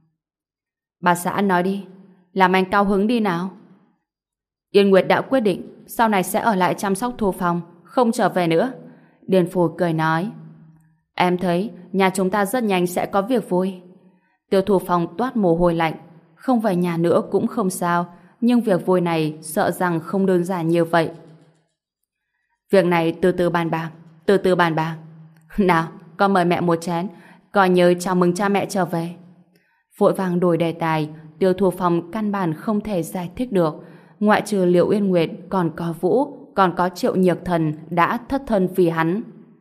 Bà xã nói đi, làm anh cao hứng đi nào. Yên Nguyệt đã quyết định sau này sẽ ở lại chăm sóc Thu Phong, không trở về nữa. Điền Phù cười nói. Em thấy nhà chúng ta rất nhanh sẽ có việc vui. Tiêu Thu Phong toát mồ hôi lạnh. Không về nhà nữa cũng không sao, nhưng việc vui này sợ rằng không đơn giản như vậy. Việc này từ từ bàn bạc, từ từ bàn bạc. Nào, con mời mẹ một chén, coi như chào mừng cha mẹ trở về. Vội vàng đổi đề tài, Tiêu Thu Phong căn bản không thể giải thích được. Ngoại trừ Liệu Yên Nguyệt, còn có Vũ, còn có Triệu Nhược Thần đã thất thân vì hắn.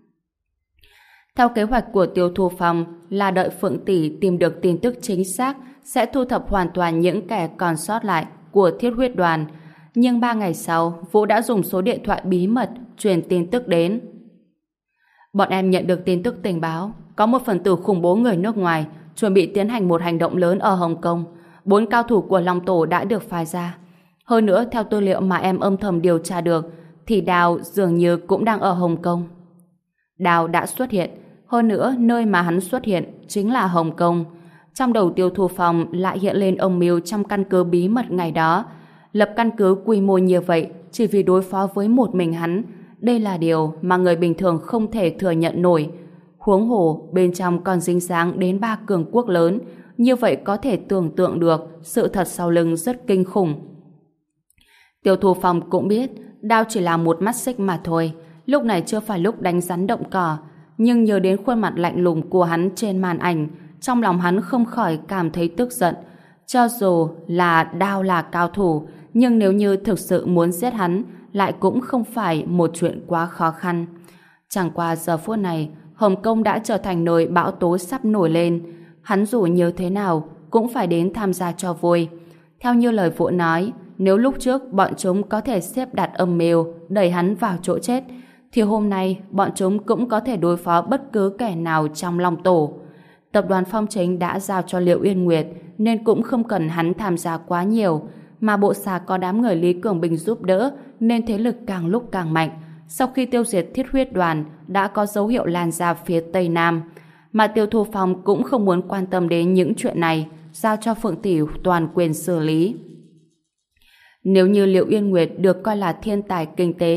Theo kế hoạch của Tiêu Thu Phong là đợi Phượng Tỷ tìm được tin tức chính xác, sẽ thu thập hoàn toàn những kẻ còn sót lại của Thiết Huyết Đoàn. Nhưng 3 ngày sau, Vũ đã dùng số điện thoại bí mật truyền tin tức đến. Bọn em nhận được tin tức tình báo, có một phần tử khủng bố người nước ngoài chuẩn bị tiến hành một hành động lớn ở Hồng Kông. 4 cao thủ của Long Tổ đã được phái ra. Hơn nữa, theo tư liệu mà em âm thầm điều tra được, thì Đào dường như cũng đang ở Hồng Kông. Đào đã xuất hiện, hơn nữa nơi mà hắn xuất hiện chính là Hồng Kông. Trong đầu Tiêu Thu Phong lại hiện lên âm mưu trong căn cứ bí mật ngày đó. Lập căn cứ quy mô như vậy chỉ vì đối phó với một mình hắn. Đây là điều mà người bình thường không thể thừa nhận nổi. Huống hồ bên trong còn dính dáng đến 3 cường quốc lớn. Như vậy có thể tưởng tượng được sự thật sau lưng rất kinh khủng. Tiêu Thu Phong cũng biết Đao chỉ là một mắt xích mà thôi. Lúc này chưa phải lúc đánh rắn động cỏ. Nhưng nhớ đến khuôn mặt lạnh lùng của hắn trên màn ảnh, trong lòng hắn không khỏi cảm thấy tức giận. Cho dù là Đao là cao thủ, nhưng nếu như thực sự muốn giết hắn, lại cũng không phải một chuyện quá khó khăn. Chẳng qua giờ phút này, Hồng Kông đã trở thành nơi bão tố sắp nổi lên. Hắn dù như thế nào, cũng phải đến tham gia cho vui. Theo như lời Vũ nói, nếu lúc trước bọn chúng có thể xếp đặt âm mưu đẩy hắn vào chỗ chết, thì hôm nay bọn chúng cũng có thể đối phó bất cứ kẻ nào trong Long Tổ. Tập đoàn Phong Chính đã giao cho Liệu Yên Nguyệt nên cũng không cần hắn tham gia quá nhiều, mà bộ xà có đám người Lý Cường Bình giúp đỡ nên thế lực càng lúc càng mạnh. Sau khi tiêu diệt Thiết Huyết Đoàn đã có dấu hiệu lan ra phía Tây Nam, mà Tiêu Thu Phong cũng không muốn quan tâm đến những chuyện này, giao cho Phượng Tỷ toàn quyền xử lý. Nếu như Liệu Yên Nguyệt được coi là thiên tài kinh tế,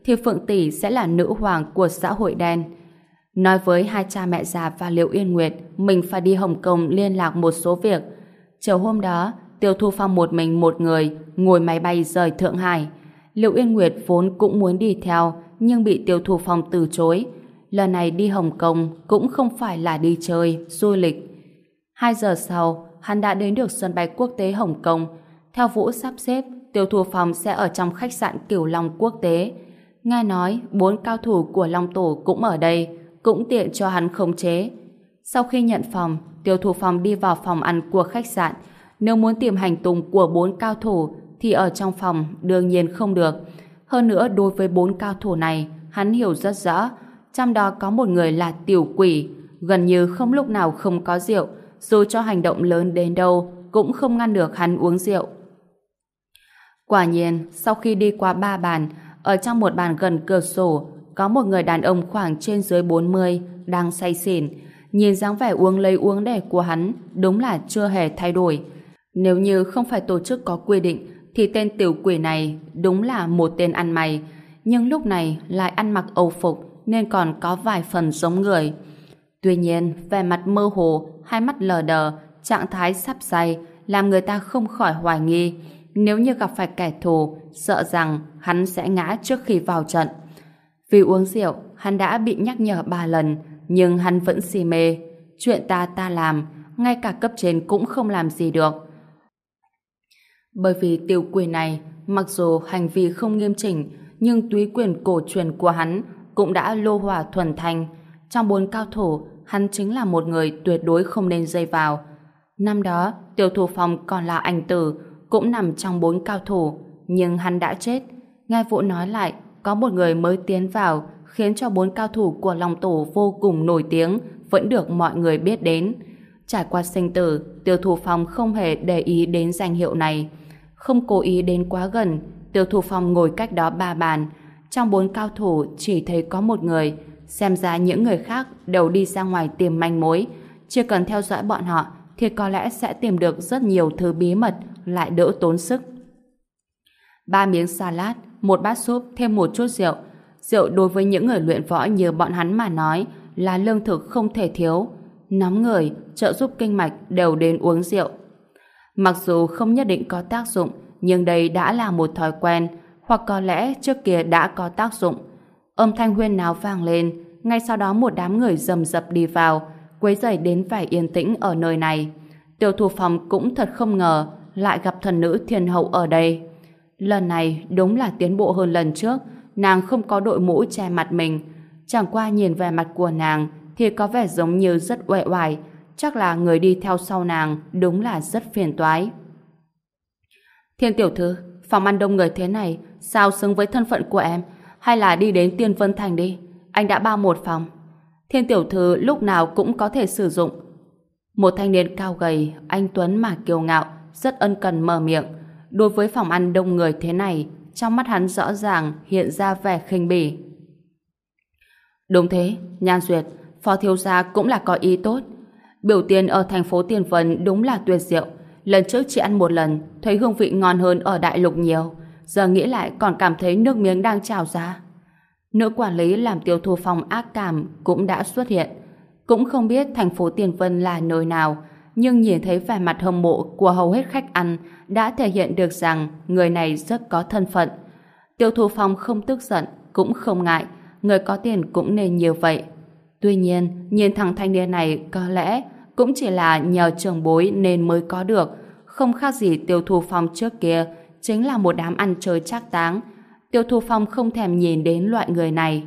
thì Phượng Tỷ sẽ là nữ hoàng của xã hội đen. Nói với hai cha mẹ già và Liễu Yên Nguyệt mình phải đi Hồng Kông liên lạc một số việc. Chiều hôm đó, Tiêu Thu Phong một mình một người ngồi máy bay rời Thượng Hải. Liễu Yên Nguyệt vốn cũng muốn đi theo nhưng bị Tiêu Thu Phong từ chối. Lần này đi Hồng Kông cũng không phải là đi chơi, du lịch. 2 giờ sau, hắn đã đến được sân bay quốc tế Hồng Kông. Theo Vũ sắp xếp, Tiêu Thu Phong sẽ ở trong khách sạn Cửu Long quốc tế. Nghe nói 4 cao thủ của Long Tổ cũng ở đây, cũng tiện cho hắn khống chế. Sau khi nhận phòng, Tiêu Thu Phong đi vào phòng ăn của khách sạn. Nếu muốn tìm hành tung của 4 cao thủ thì ở trong phòng đương nhiên không được. Hơn nữa đối với 4 cao thủ này, hắn hiểu rất rõ. Trong đó có một người là tiểu quỷ, gần như không lúc nào không có rượu, dù cho hành động lớn đến đâu cũng không ngăn được hắn uống rượu. Quả nhiên, sau khi đi qua 3 bàn, ở trong một bàn gần cửa sổ, có một người đàn ông khoảng trên dưới 40 đang say xỉn. Nhìn dáng vẻ uống lấy uống để của hắn đúng là chưa hề thay đổi. Nếu như không phải tổ chức có quy định thì tên tiểu quỷ này đúng là một tên ăn mày, nhưng lúc này lại ăn mặc âu phục nên còn có vài phần giống người. Tuy nhiên, vẻ mặt mơ hồ, hai mắt lờ đờ, trạng thái sắp say làm người ta không khỏi hoài nghi. Nếu như gặp phải kẻ thù, sợ rằng hắn sẽ ngã trước khi vào trận. Vì uống rượu, hắn đã bị nhắc nhở 3 lần, nhưng hắn vẫn si mê. Chuyện ta làm, ngay cả cấp trên cũng không làm gì được. Bởi vì tiểu quỷ này, mặc dù hành vi không nghiêm chỉnh, nhưng túy quyền cổ truyền của hắn cũng đã lô hỏa thuần thành. Trong 4 cao thủ, hắn chính là một người tuyệt đối không nên dây vào. Năm đó, Tiêu Thu Phong còn là anh tử, cũng nằm trong 4 cao thủ, nhưng hắn đã chết. Nghe Vũ nói lại, có một người mới tiến vào, khiến cho 4 cao thủ của Long Tổ vô cùng nổi tiếng, vẫn được mọi người biết đến. Trải qua sinh tử, Tiêu Thu Phong không hề để ý đến danh hiệu này. Không cố ý đến quá gần, Tiêu Thu Phong ngồi cách đó 3 bàn. Trong 4 cao thủ chỉ thấy có một người, xem ra những người khác đều đi ra ngoài tìm manh mối. Chỉ cần theo dõi bọn họ thì có lẽ sẽ tìm được rất nhiều thứ bí mật, lại đỡ tốn sức. 3 miếng salad, 1 bát súp thêm một chút rượu. Rượu đối với những người luyện võ như bọn hắn mà nói là lương thực không thể thiếu. Nóng người, trợ giúp kinh mạch đều đến uống rượu. Mặc dù không nhất định có tác dụng, nhưng đây đã là một thói quen, hoặc có lẽ trước kia đã có tác dụng. Âm thanh huyên náo vang lên, ngay sau đó một đám người rầm rập đi vào, quấy rầy đến vẻ yên tĩnh ở nơi này. Tiêu Thu Phong cũng thật không ngờ lại gặp thần nữ thiên hậu ở đây. Lần này đúng là tiến bộ hơn lần trước, nàng không có đội mũ che mặt mình. Chẳng qua nhìn vẻ mặt của nàng thì có vẻ giống như rất uể oải, chắc là người đi theo sau nàng đúng là rất phiền toái. Thiên tiểu thư, phòng ăn đông người thế này sao xứng với thân phận của em, hay là đi đến Tiên Vân Thành đi, anh đã bao một phòng. Thiên tiểu thư lúc nào cũng có thể sử dụng. Một thanh niên cao gầy, anh tuấn mà kiêu ngạo, rất ân cần mở miệng. Đối với phòng ăn đông người thế này, trong mắt hắn rõ ràng hiện ra vẻ khinh bỉ. Đúng thế, Nhan Duyệt, phó thiếu gia cũng là có ý tốt. Biểu tiền ở thành phố Tiên Vân đúng là tuyệt diệu. Lần trước chỉ ăn một lần, thấy hương vị ngon hơn ở đại lục nhiều. Giờ nghĩ lại còn cảm thấy nước miếng đang trào ra. Nữ quản lý làm Tiêu Thu Phong ác cảm cũng đã xuất hiện. Cũng không biết thành phố Tiên Vân là nơi nào, nhưng nhìn thấy vẻ mặt hâm mộ của hầu hết khách ăn đã thể hiện được rằng người này rất có thân phận. Tiêu Thu Phong không tức giận, cũng không ngại, người có tiền cũng nên như vậy. Tuy nhiên, nhìn thằng thanh niên này có lẽ cũng chỉ là nhờ trưởng bối nên mới có được, không khác gì Tiêu Thu Phong trước kia, chính là một đám ăn chơi trác táng. Tiêu Thu Phong không thèm nhìn đến loại người này.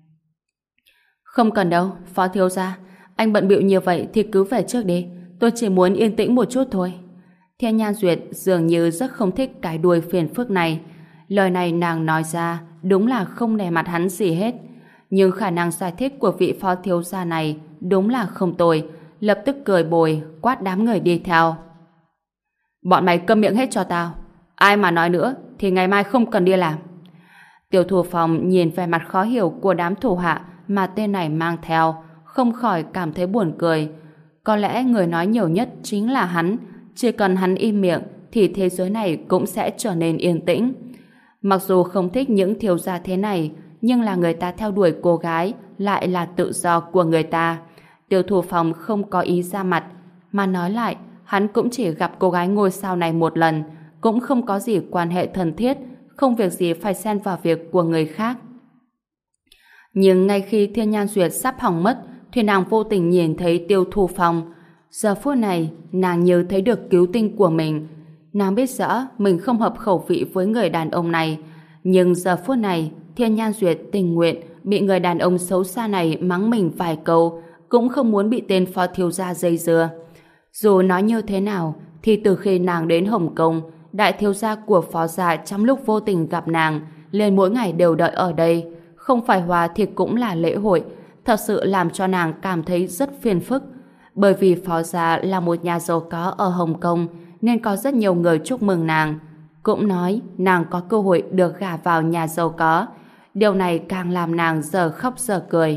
Không cần đâu, phó thiếu gia, anh bận bịu như vậy thì cứ về trước đi, tôi chỉ muốn yên tĩnh một chút thôi. Thiên Nhan Duyệt dường như rất không thích cái đuôi phiền phức này. Lời này nàng nói ra đúng là không nể mặt hắn gì hết. Nhưng khả năng giải thích của vị phó thiếu gia này đúng là không tồi, lập tức cười bồi, quát đám người đi theo. Bọn mày câm miệng hết cho tao. Ai mà nói nữa thì ngày mai không cần đi làm. Tiêu Thu Phong nhìn vẻ mặt khó hiểu của đám thủ hạ mà tên này mang theo, không khỏi cảm thấy buồn cười. Có lẽ người nói nhiều nhất chính là hắn. Chỉ cần hắn im miệng thì thế giới này cũng sẽ trở nên yên tĩnh. Mặc dù không thích những thiếu gia thế này, nhưng là người ta theo đuổi cô gái lại là tự do của người ta. Tiêu Thu Phong không có ý ra mặt, mà nói lại, hắn cũng chỉ gặp cô gái ngôi sao này một lần, cũng không có gì quan hệ thân thiết, không việc gì phải xen vào việc của người khác. Nhưng ngay khi Thiên Nhan Duyệt sắp hỏng mất, thì nàng vô tình nhìn thấy Tiêu Thu Phong. Giờ phút này, nàng như thấy được cứu tinh của mình. Nàng biết rõ mình không hợp khẩu vị với người đàn ông này, nhưng giờ phút này, Thiên Nhan Duyệt tình nguyện bị người đàn ông xấu xa này mắng mình vài câu, cũng không muốn bị tên phó thiếu gia dây dưa. Dù nói như thế nào, thì từ khi nàng đến Hồng Kông, đại thiếu gia của phó gia trong lúc vô tình gặp nàng, liền mỗi ngày đều đợi ở đây. Không phải hòa thì cũng là lễ hội, thật sự làm cho nàng cảm thấy rất phiền phức. Bởi vì phó gia là một nhà giàu có ở Hồng Kông, nên có rất nhiều người chúc mừng nàng. Cũng nói nàng có cơ hội được gả vào nhà giàu có. Điều này càng làm nàng giờ khóc giờ cười.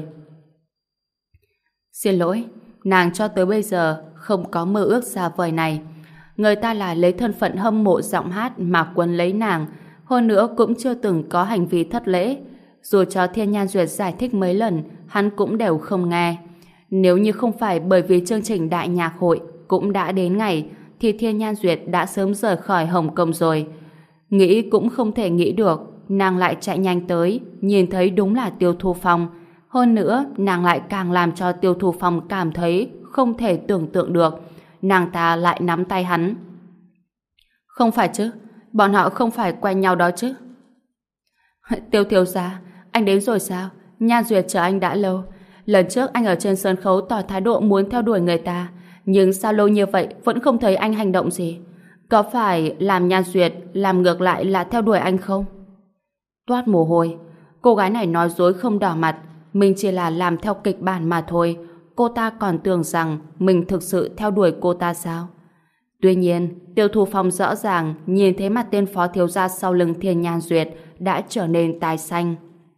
Xin lỗi, nàng cho tới bây giờ không có mơ ước xa vời này. Người ta là lấy thân phận hâm mộ giọng hát mà quấn lấy nàng, hơn nữa cũng chưa từng có hành vi thất lễ. Dù cho Thiên Nhan Duyệt giải thích mấy lần, hắn cũng đều không nghe. Nếu như không phải bởi vì chương trình đại nhạc hội cũng đã đến ngày, thì Thiên Nhan Duyệt đã sớm rời khỏi Hồng Kông rồi. Nghĩ cũng không thể nghĩ được, nàng lại chạy nhanh tới, nhìn thấy đúng là Tiêu Thu Phong. Hơn nữa, nàng lại càng làm cho Tiêu Thu Phong cảm thấy không thể tưởng tượng được. Nàng ta lại nắm tay hắn. Không phải chứ, bọn họ không phải quen nhau đó chứ. Tiêu thiếu gia, anh đến rồi sao? Nhan Duyệt chờ anh đã lâu. Lần trước anh ở trên sân khấu tỏ thái độ muốn theo đuổi người ta, nhưng sao lâu như vậy vẫn không thấy anh hành động gì? Có phải làm Nhan Duyệt làm ngược lại là theo đuổi anh không? Toát mồ hôi. Cô gái này nói dối không đỏ mặt, mình chỉ là làm theo kịch bản mà thôi. Cô ta còn tưởng rằng mình thực sự theo đuổi cô ta sao? Tuy nhiên, Tiêu Thu Phong rõ ràng nhìn thấy mặt tên phó thiếu gia sau lưng Thiên Nhan Duyệt đã trở nên tái xanh.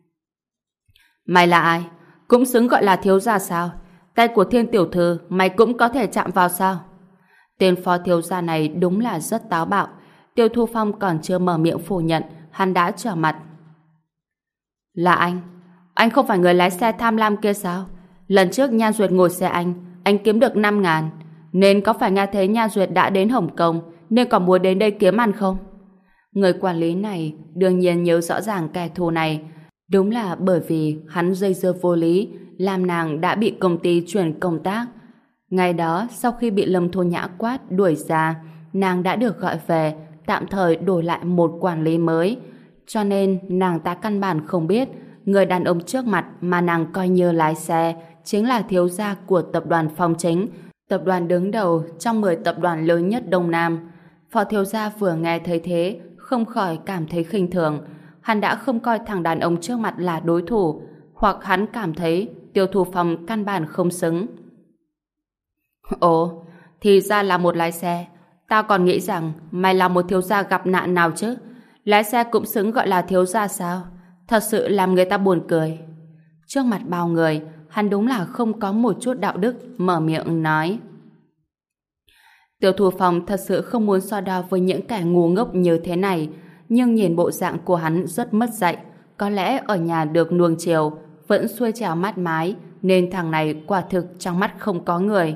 Mày là ai? Cũng xứng gọi là thiếu gia sao? Tay của Thiên tiểu thư mày cũng có thể chạm vào sao? Tên phó thiếu gia này đúng là rất táo bạo. Tiêu Thu Phong còn chưa mở miệng phủ nhận, hắn đã trở mặt. Là anh? Anh không phải người lái xe tham lam kia sao? Lần trước Nhan Duyệt ngồi xe anh kiếm được 5.000. Nên có phải nghe thấy Nhan Duyệt đã đến Hồng Kông nên còn muốn đến đây kiếm ăn không? Người quản lý này đương nhiên nhớ rõ ràng kẻ thù này. Đúng là bởi vì hắn dây dưa vô lý, làm nàng đã bị công ty chuyển công tác. Ngày đó, sau khi bị Lâm Thu Nhã quát đuổi ra, nàng đã được gọi về, tạm thời đổi lại một quản lý mới. Cho nên, nàng ta căn bản không biết, người đàn ông trước mặt mà nàng coi như lái xe chính là thiếu gia của tập đoàn Phong Chính, tập đoàn đứng đầu trong 10 tập đoàn lớn nhất Đông Nam. Phó thiếu gia vừa nghe thấy thế, không khỏi cảm thấy khinh thường. Hắn đã không coi thằng đàn ông trước mặt là đối thủ, hoặc hắn cảm thấy Tiêu Thu Phong căn bản không xứng. Ồ, thì ra là một lái xe. Tao còn nghĩ rằng mày là một thiếu gia gặp nạn nào chứ. Lái xe cũng xứng gọi là thiếu gia sao? Thật sự làm người ta buồn cười. Trước mặt bao người, hắn đúng là không có một chút đạo đức, mở miệng nói. Tiêu Thu Phong thật sự không muốn so đo với những kẻ ngu ngốc như thế này, nhưng nhìn bộ dạng của hắn rất mất dạy. Có lẽ ở nhà được nuông chiều, vẫn xuôi trèo mát mái, nên thằng này quả thực trong mắt không có người.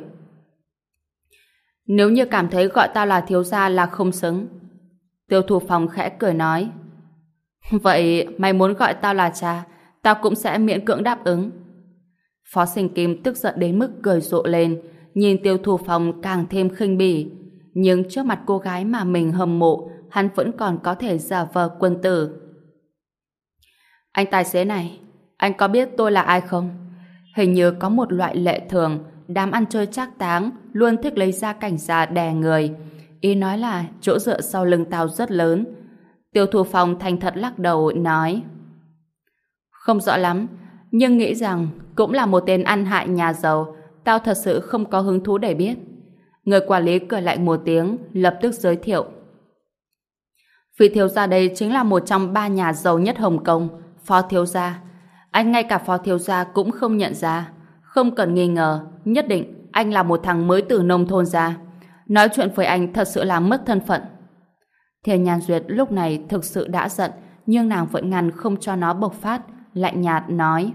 Nếu như cảm thấy gọi tao là thiếu gia là không xứng. Tiêu Thu Phong khẽ cười nói. Vậy mày muốn gọi tao là cha, tao cũng sẽ miễn cưỡng đáp ứng. Phó Sinh Kim tức giận đến mức cười rộ lên, nhìn Tiêu Thu Phong càng thêm khinh bỉ. Nhưng trước mặt cô gái mà mình hâm mộ, hắn vẫn còn có thể giả vờ quân tử. Anh tài xế này, anh có biết tôi là ai không? Hình như có một loại lệ thường, đám ăn chơi trác táng luôn thích lấy ra cảnh giả đè người. Ý nói là chỗ dựa sau lưng tao rất lớn. Tiêu Thu Phong thành thật lắc đầu nói. Không rõ lắm, nhưng nghĩ rằng cũng là một tên ăn hại nhà giàu, tao thật sự không có hứng thú để biết. Người quản lý cười lạnh một tiếng, lập tức giới thiệu. Vị thiếu gia đây chính là một trong 3 nhà giàu nhất Hồng Kông, Phó thiếu gia. Anh ngay cả Phó thiếu gia cũng không nhận ra. Không cần nghi ngờ, nhất định anh là một thằng mới từ nông thôn ra. Nói chuyện với anh thật sự là mất thân phận. Thiên Nhan Duyệt lúc này thực sự đã giận, nhưng nàng vẫn ngăn không cho nó bộc phát, lạnh nhạt nói: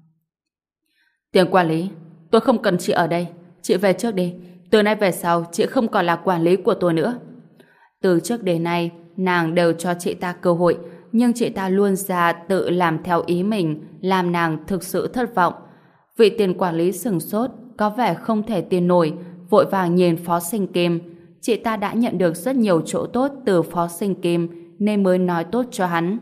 Tiền quản lý, tôi không cần chị ở đây. Chị về trước đi. Từ nay về sau, chị không còn là quản lý của tôi nữa. Từ trước đến nay, nàng đều cho chị ta cơ hội, nhưng chị ta luôn ra tự làm theo ý mình, làm nàng thực sự thất vọng. Vị tiền quản lý sửng sốt, có vẻ không thể tin nổi, vội vàng nhìn Phó Sinh Kim. Chị ta đã nhận được rất nhiều chỗ tốt từ Phó Sinh Kim, nên mới nói tốt cho hắn.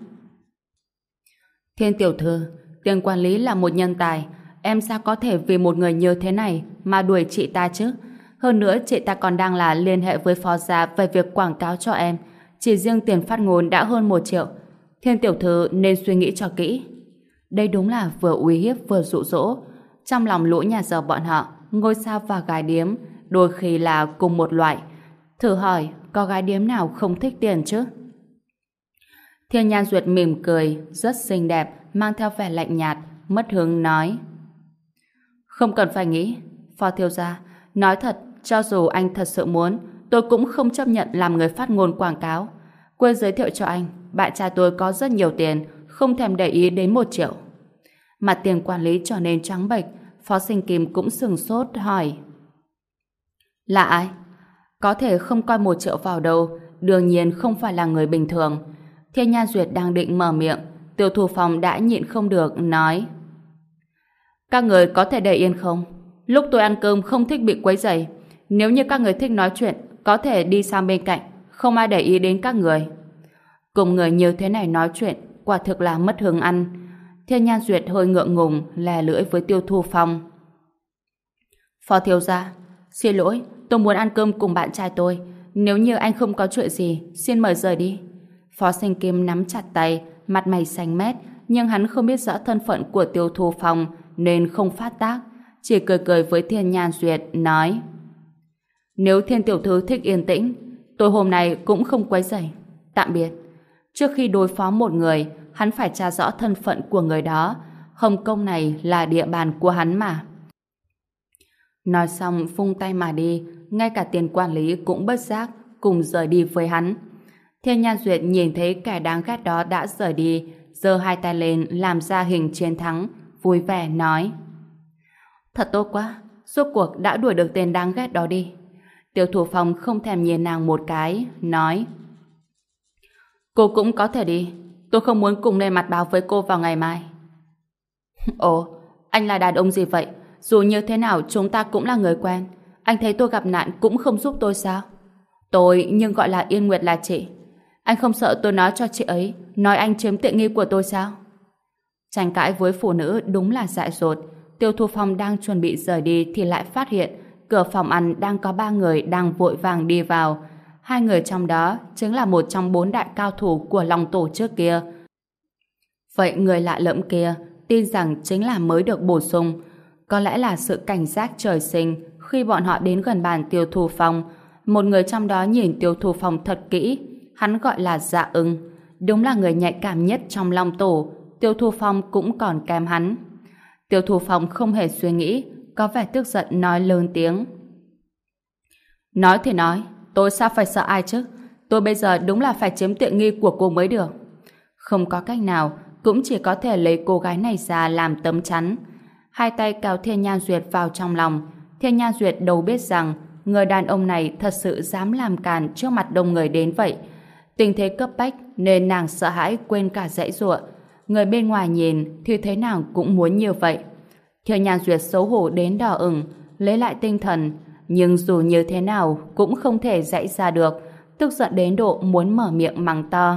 Thiên tiểu thư, tiền quản lý là một nhân tài. Em sao có thể vì một người như thế này mà đuổi chị ta chứ? Hơn nữa, chị ta còn đang là liên hệ với phó gia về việc quảng cáo cho em. Chỉ riêng tiền phát ngôn đã hơn 1 triệu. Thiên tiểu thư nên suy nghĩ cho kỹ. Đây đúng là vừa uy hiếp vừa dụ dỗ. Trong lòng lũ nhà giàu bọn họ, ngôi sao và gái điếm đôi khi là cùng một loại. Thử hỏi, có gái điếm nào không thích tiền chứ? Thiên Nhan Duyệt mỉm cười, rất xinh đẹp, mang theo vẻ lạnh nhạt, mất hứng nói: Không cần phải nghĩ, Phó thiếu gia, nói thật, cho dù anh thật sự muốn, tôi cũng không chấp nhận làm người phát ngôn quảng cáo. Quên giới thiệu cho anh, bạn trai tôi có rất nhiều tiền, không thèm để ý đến 1 triệu. Mặt tiền quản lý trở nên trắng bệch, Phó Sinh Kim cũng sửng sốt hỏi: Là ai? Có thể không coi 1 triệu vào đâu, đương nhiên không phải là người bình thường. Thiên Nhan Duyệt đang định mở miệng, Tiêu Thu Phong đã nhịn không được, nói: Các người có thể để yên không? Lúc tôi ăn cơm không thích bị quấy rầy. Nếu như các người thích nói chuyện, có thể đi sang bên cạnh, không ai để ý đến các người. Cùng người như thế này nói chuyện, quả thực là mất hứng ăn. Thiên Nhan Duyệt hơi ngượng ngùng, lè lưỡi với Tiêu Thu Phong. Phó thiếu gia, xin lỗi, tôi muốn ăn cơm cùng bạn trai tôi. Nếu như anh không có chuyện gì, xin mời rời đi. Phó Sinh Kim nắm chặt tay, mặt mày xanh mét, nhưng hắn không biết rõ thân phận của Tiêu Thu Phong nên không phát tác, chỉ cười cười với Thiên Nhan Duyệt, nói: Nếu Thiên tiểu thư thích yên tĩnh, tôi hôm nay cũng không quấy rầy. Tạm biệt. Trước khi đối phó một người, hắn phải tra rõ thân phận của người đó. Hồng Kông này là địa bàn của hắn mà. Nói xong vung tay mà đi, ngay cả tiền quản lý cũng bất giác cùng rời đi với hắn. Thiên Nhan Duyệt nhìn thấy kẻ đáng ghét đó đã rời đi, giơ hai tay lên làm ra hình chiến thắng, vui vẻ nói: Thật tốt quá, rốt cuộc đã đuổi được tên đáng ghét đó đi. Tiêu Thủ Phong không thèm nhìn nàng một cái, nói: Cô cũng có thể đi, tôi không muốn cùng lên mặt báo với cô vào ngày mai. Ồ, anh là đàn ông gì vậy? Dù như thế nào chúng ta cũng là người quen. Anh thấy tôi gặp nạn cũng không giúp tôi sao? Tôi nhưng gọi là Yên Nguyệt là chị. Anh không sợ tôi nói cho chị ấy, nói anh chiếm tiện nghi của tôi sao? Tranh cãi với phụ nữ đúng là dại dột. Tiêu Thu Phong đang chuẩn bị rời đi thì lại phát hiện cửa phòng ăn đang có 3 người đang vội vàng đi vào. 2 người trong đó chính là một trong 4 đại cao thủ của Long Tổ trước kia. Vậy người lạ lẫm kia tin rằng chính là mới được bổ sung. Có lẽ là sự cảnh giác trời sinh. Khi bọn họ đến gần bàn Tiêu Thu Phong, một người trong đó nhìn Tiêu Thu Phong thật kỹ. Hắn gọi là Dạ Ưng. Đúng là người nhạy cảm nhất trong Long Tổ. Tiêu Thu Phong cũng còn kém hắn. Tiêu Thu Phong không hề suy nghĩ, có vẻ tức giận nói lớn tiếng: Nói thì nói, tôi sao phải sợ ai chứ? Tôi bây giờ đúng là phải chiếm tiện nghi của cô mới được. Không có cách nào, cũng chỉ có thể lấy cô gái này ra làm tấm chắn. Hai tay kéo Thiên Nhan Duyệt vào trong lòng. Thiên Nhan Duyệt đâu biết rằng người đàn ông này thật sự dám làm càn trước mặt đông người đến vậy. Tình thế cấp bách nên nàng sợ hãi quên cả giãy giụa. Người bên ngoài nhìn thì thế nào cũng muốn như vậy. Thiên Nhan Duyệt xấu hổ đến đỏ ửng, lấy lại tinh thần, nhưng dù như thế nào cũng không thể giãy ra được, tức giận đến độ muốn mở miệng mắng to.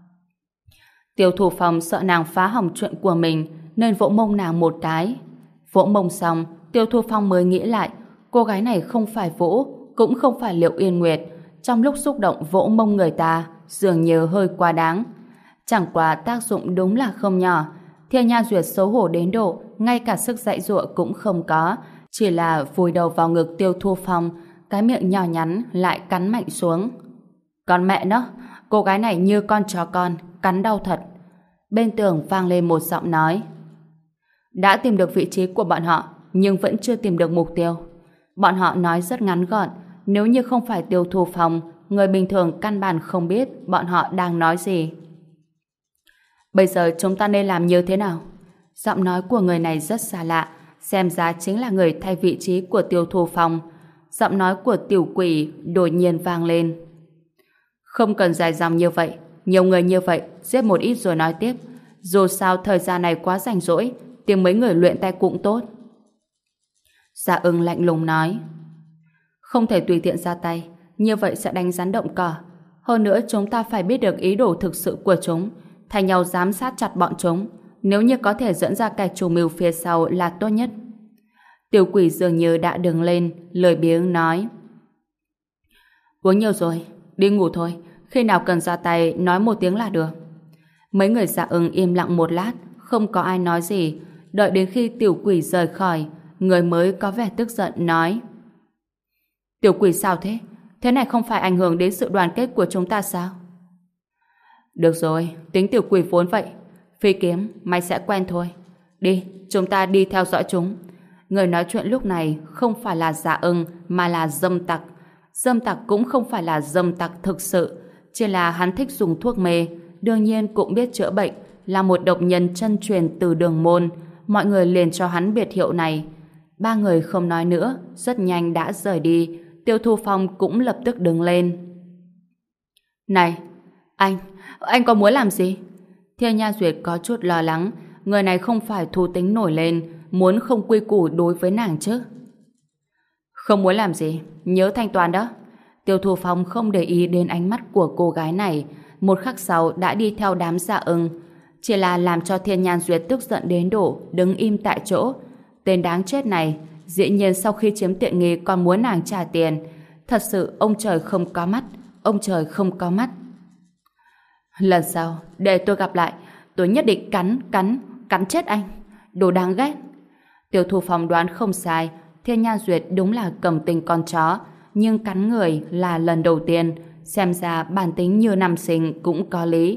Tiêu Thủ Phong sợ nàng phá hỏng chuyện của mình nên vỗ mông nàng một cái. Vỗ mông xong, Tiêu Thu Phong mới nghĩ lại, cô gái này không phải Vũ, cũng không phải Liệu Yên Nguyệt. Trong lúc xúc động vỗ mông người ta, dường như hơi quá đáng. Chẳng qua tác dụng đúng là không nhỏ. Thiên Nhan Duyệt xấu hổ đến độ ngay cả sức giãy giụa cũng không có, chỉ là vùi đầu vào ngực Tiêu Thu Phong, cái miệng nhỏ nhắn lại cắn mạnh xuống. Con mẹ nó, cô gái này như con chó con, cắn đau thật. Bên tường vang lên một giọng nói: Đã tìm được vị trí của bọn họ, nhưng vẫn chưa tìm được mục tiêu. Bọn họ nói rất ngắn gọn, nếu như không phải Tiêu Thu Phong, người bình thường căn bản không biết bọn họ đang nói gì. Bây giờ chúng ta nên làm như thế nào? Giọng nói của người này rất xa lạ, xem ra chính là người thay vị trí của Tiêu Thu Phong. Giọng nói của tiểu quỷ đột nhiên vang lên. Không cần dài dòng như vậy, nhiều người như vậy, giết một ít rồi nói tiếp. Dù sao thời gian này quá rảnh rỗi, tìm mấy người luyện tay cũng tốt. Dạ Ưng lạnh lùng nói. Không thể tùy tiện ra tay, như vậy sẽ đánh rắn động cỏ. Hơn nữa chúng ta phải biết được ý đồ thực sự của chúng, thay nhau giám sát chặt bọn chúng. Nếu như có thể dẫn ra kẻ chủ mưu phía sau là tốt nhất. Tiểu quỷ dường như đã đứng lên, lười biếng nói. Uống nhiều rồi, đi ngủ thôi, khi nào cần ra tay nói một tiếng là được. Mấy người Dạ Ưng im lặng một lát, không có ai nói gì, đợi đến khi tiểu quỷ rời khỏi, người mới có vẻ tức giận nói. Tiểu quỷ sao thế? Thế này không phải ảnh hưởng đến sự đoàn kết của chúng ta sao? Được rồi, tính tiểu quỷ vốn vậy. Phi Kiếm, mày sẽ quen thôi. Đi, chúng ta đi theo dõi chúng. Người nói chuyện lúc này không phải là Dạ Ưng mà là Dâm Tặc. Dâm Tặc cũng không phải là dâm tặc thực sự, chỉ là hắn thích dùng thuốc mê, đương nhiên cũng biết chữa bệnh, là một độc nhân chân truyền từ Đường Môn. Mọi người liền cho hắn biệt hiệu này. Ba người không nói nữa, rất nhanh đã rời đi. Tiêu Thu Phong cũng lập tức đứng lên. Này, anh có muốn làm gì? Thiên Nha Duyệt có chút lo lắng, người này không phải thú tính nổi lên, muốn không quy củ đối với nàng chứ? Không muốn làm gì, nhớ thanh toán đó. Tiêu Thu Phong không để ý đến ánh mắt của cô gái này, một khắc sau đã đi theo đám Dạ Ưng. Chỉ là làm cho Thiên Nhan Duyệt tức giận đến độ đứng im tại chỗ. Tên đáng chết này, dĩ nhiên sau khi chiếm tiện nghi còn muốn nàng trả tiền. Thật sự ông trời không có mắt, ông trời không có mắt. Lần sau, để tôi gặp lại, tôi nhất định cắn chết anh. Đồ đáng ghét. Tiêu Thu Phong đoán không sai, Thiên Nhan Duyệt đúng là cầm tình con chó, nhưng cắn người là lần đầu tiên, xem ra bản tính như năm sinh cũng có lý.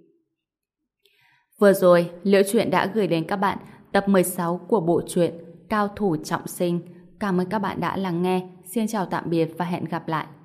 Vừa rồi, Liễu Chuyện đã gửi đến các bạn tập 16 của bộ truyện Cao Thủ Trọng Sinh. Cảm ơn các bạn đã lắng nghe. Xin chào tạm biệt và hẹn gặp lại.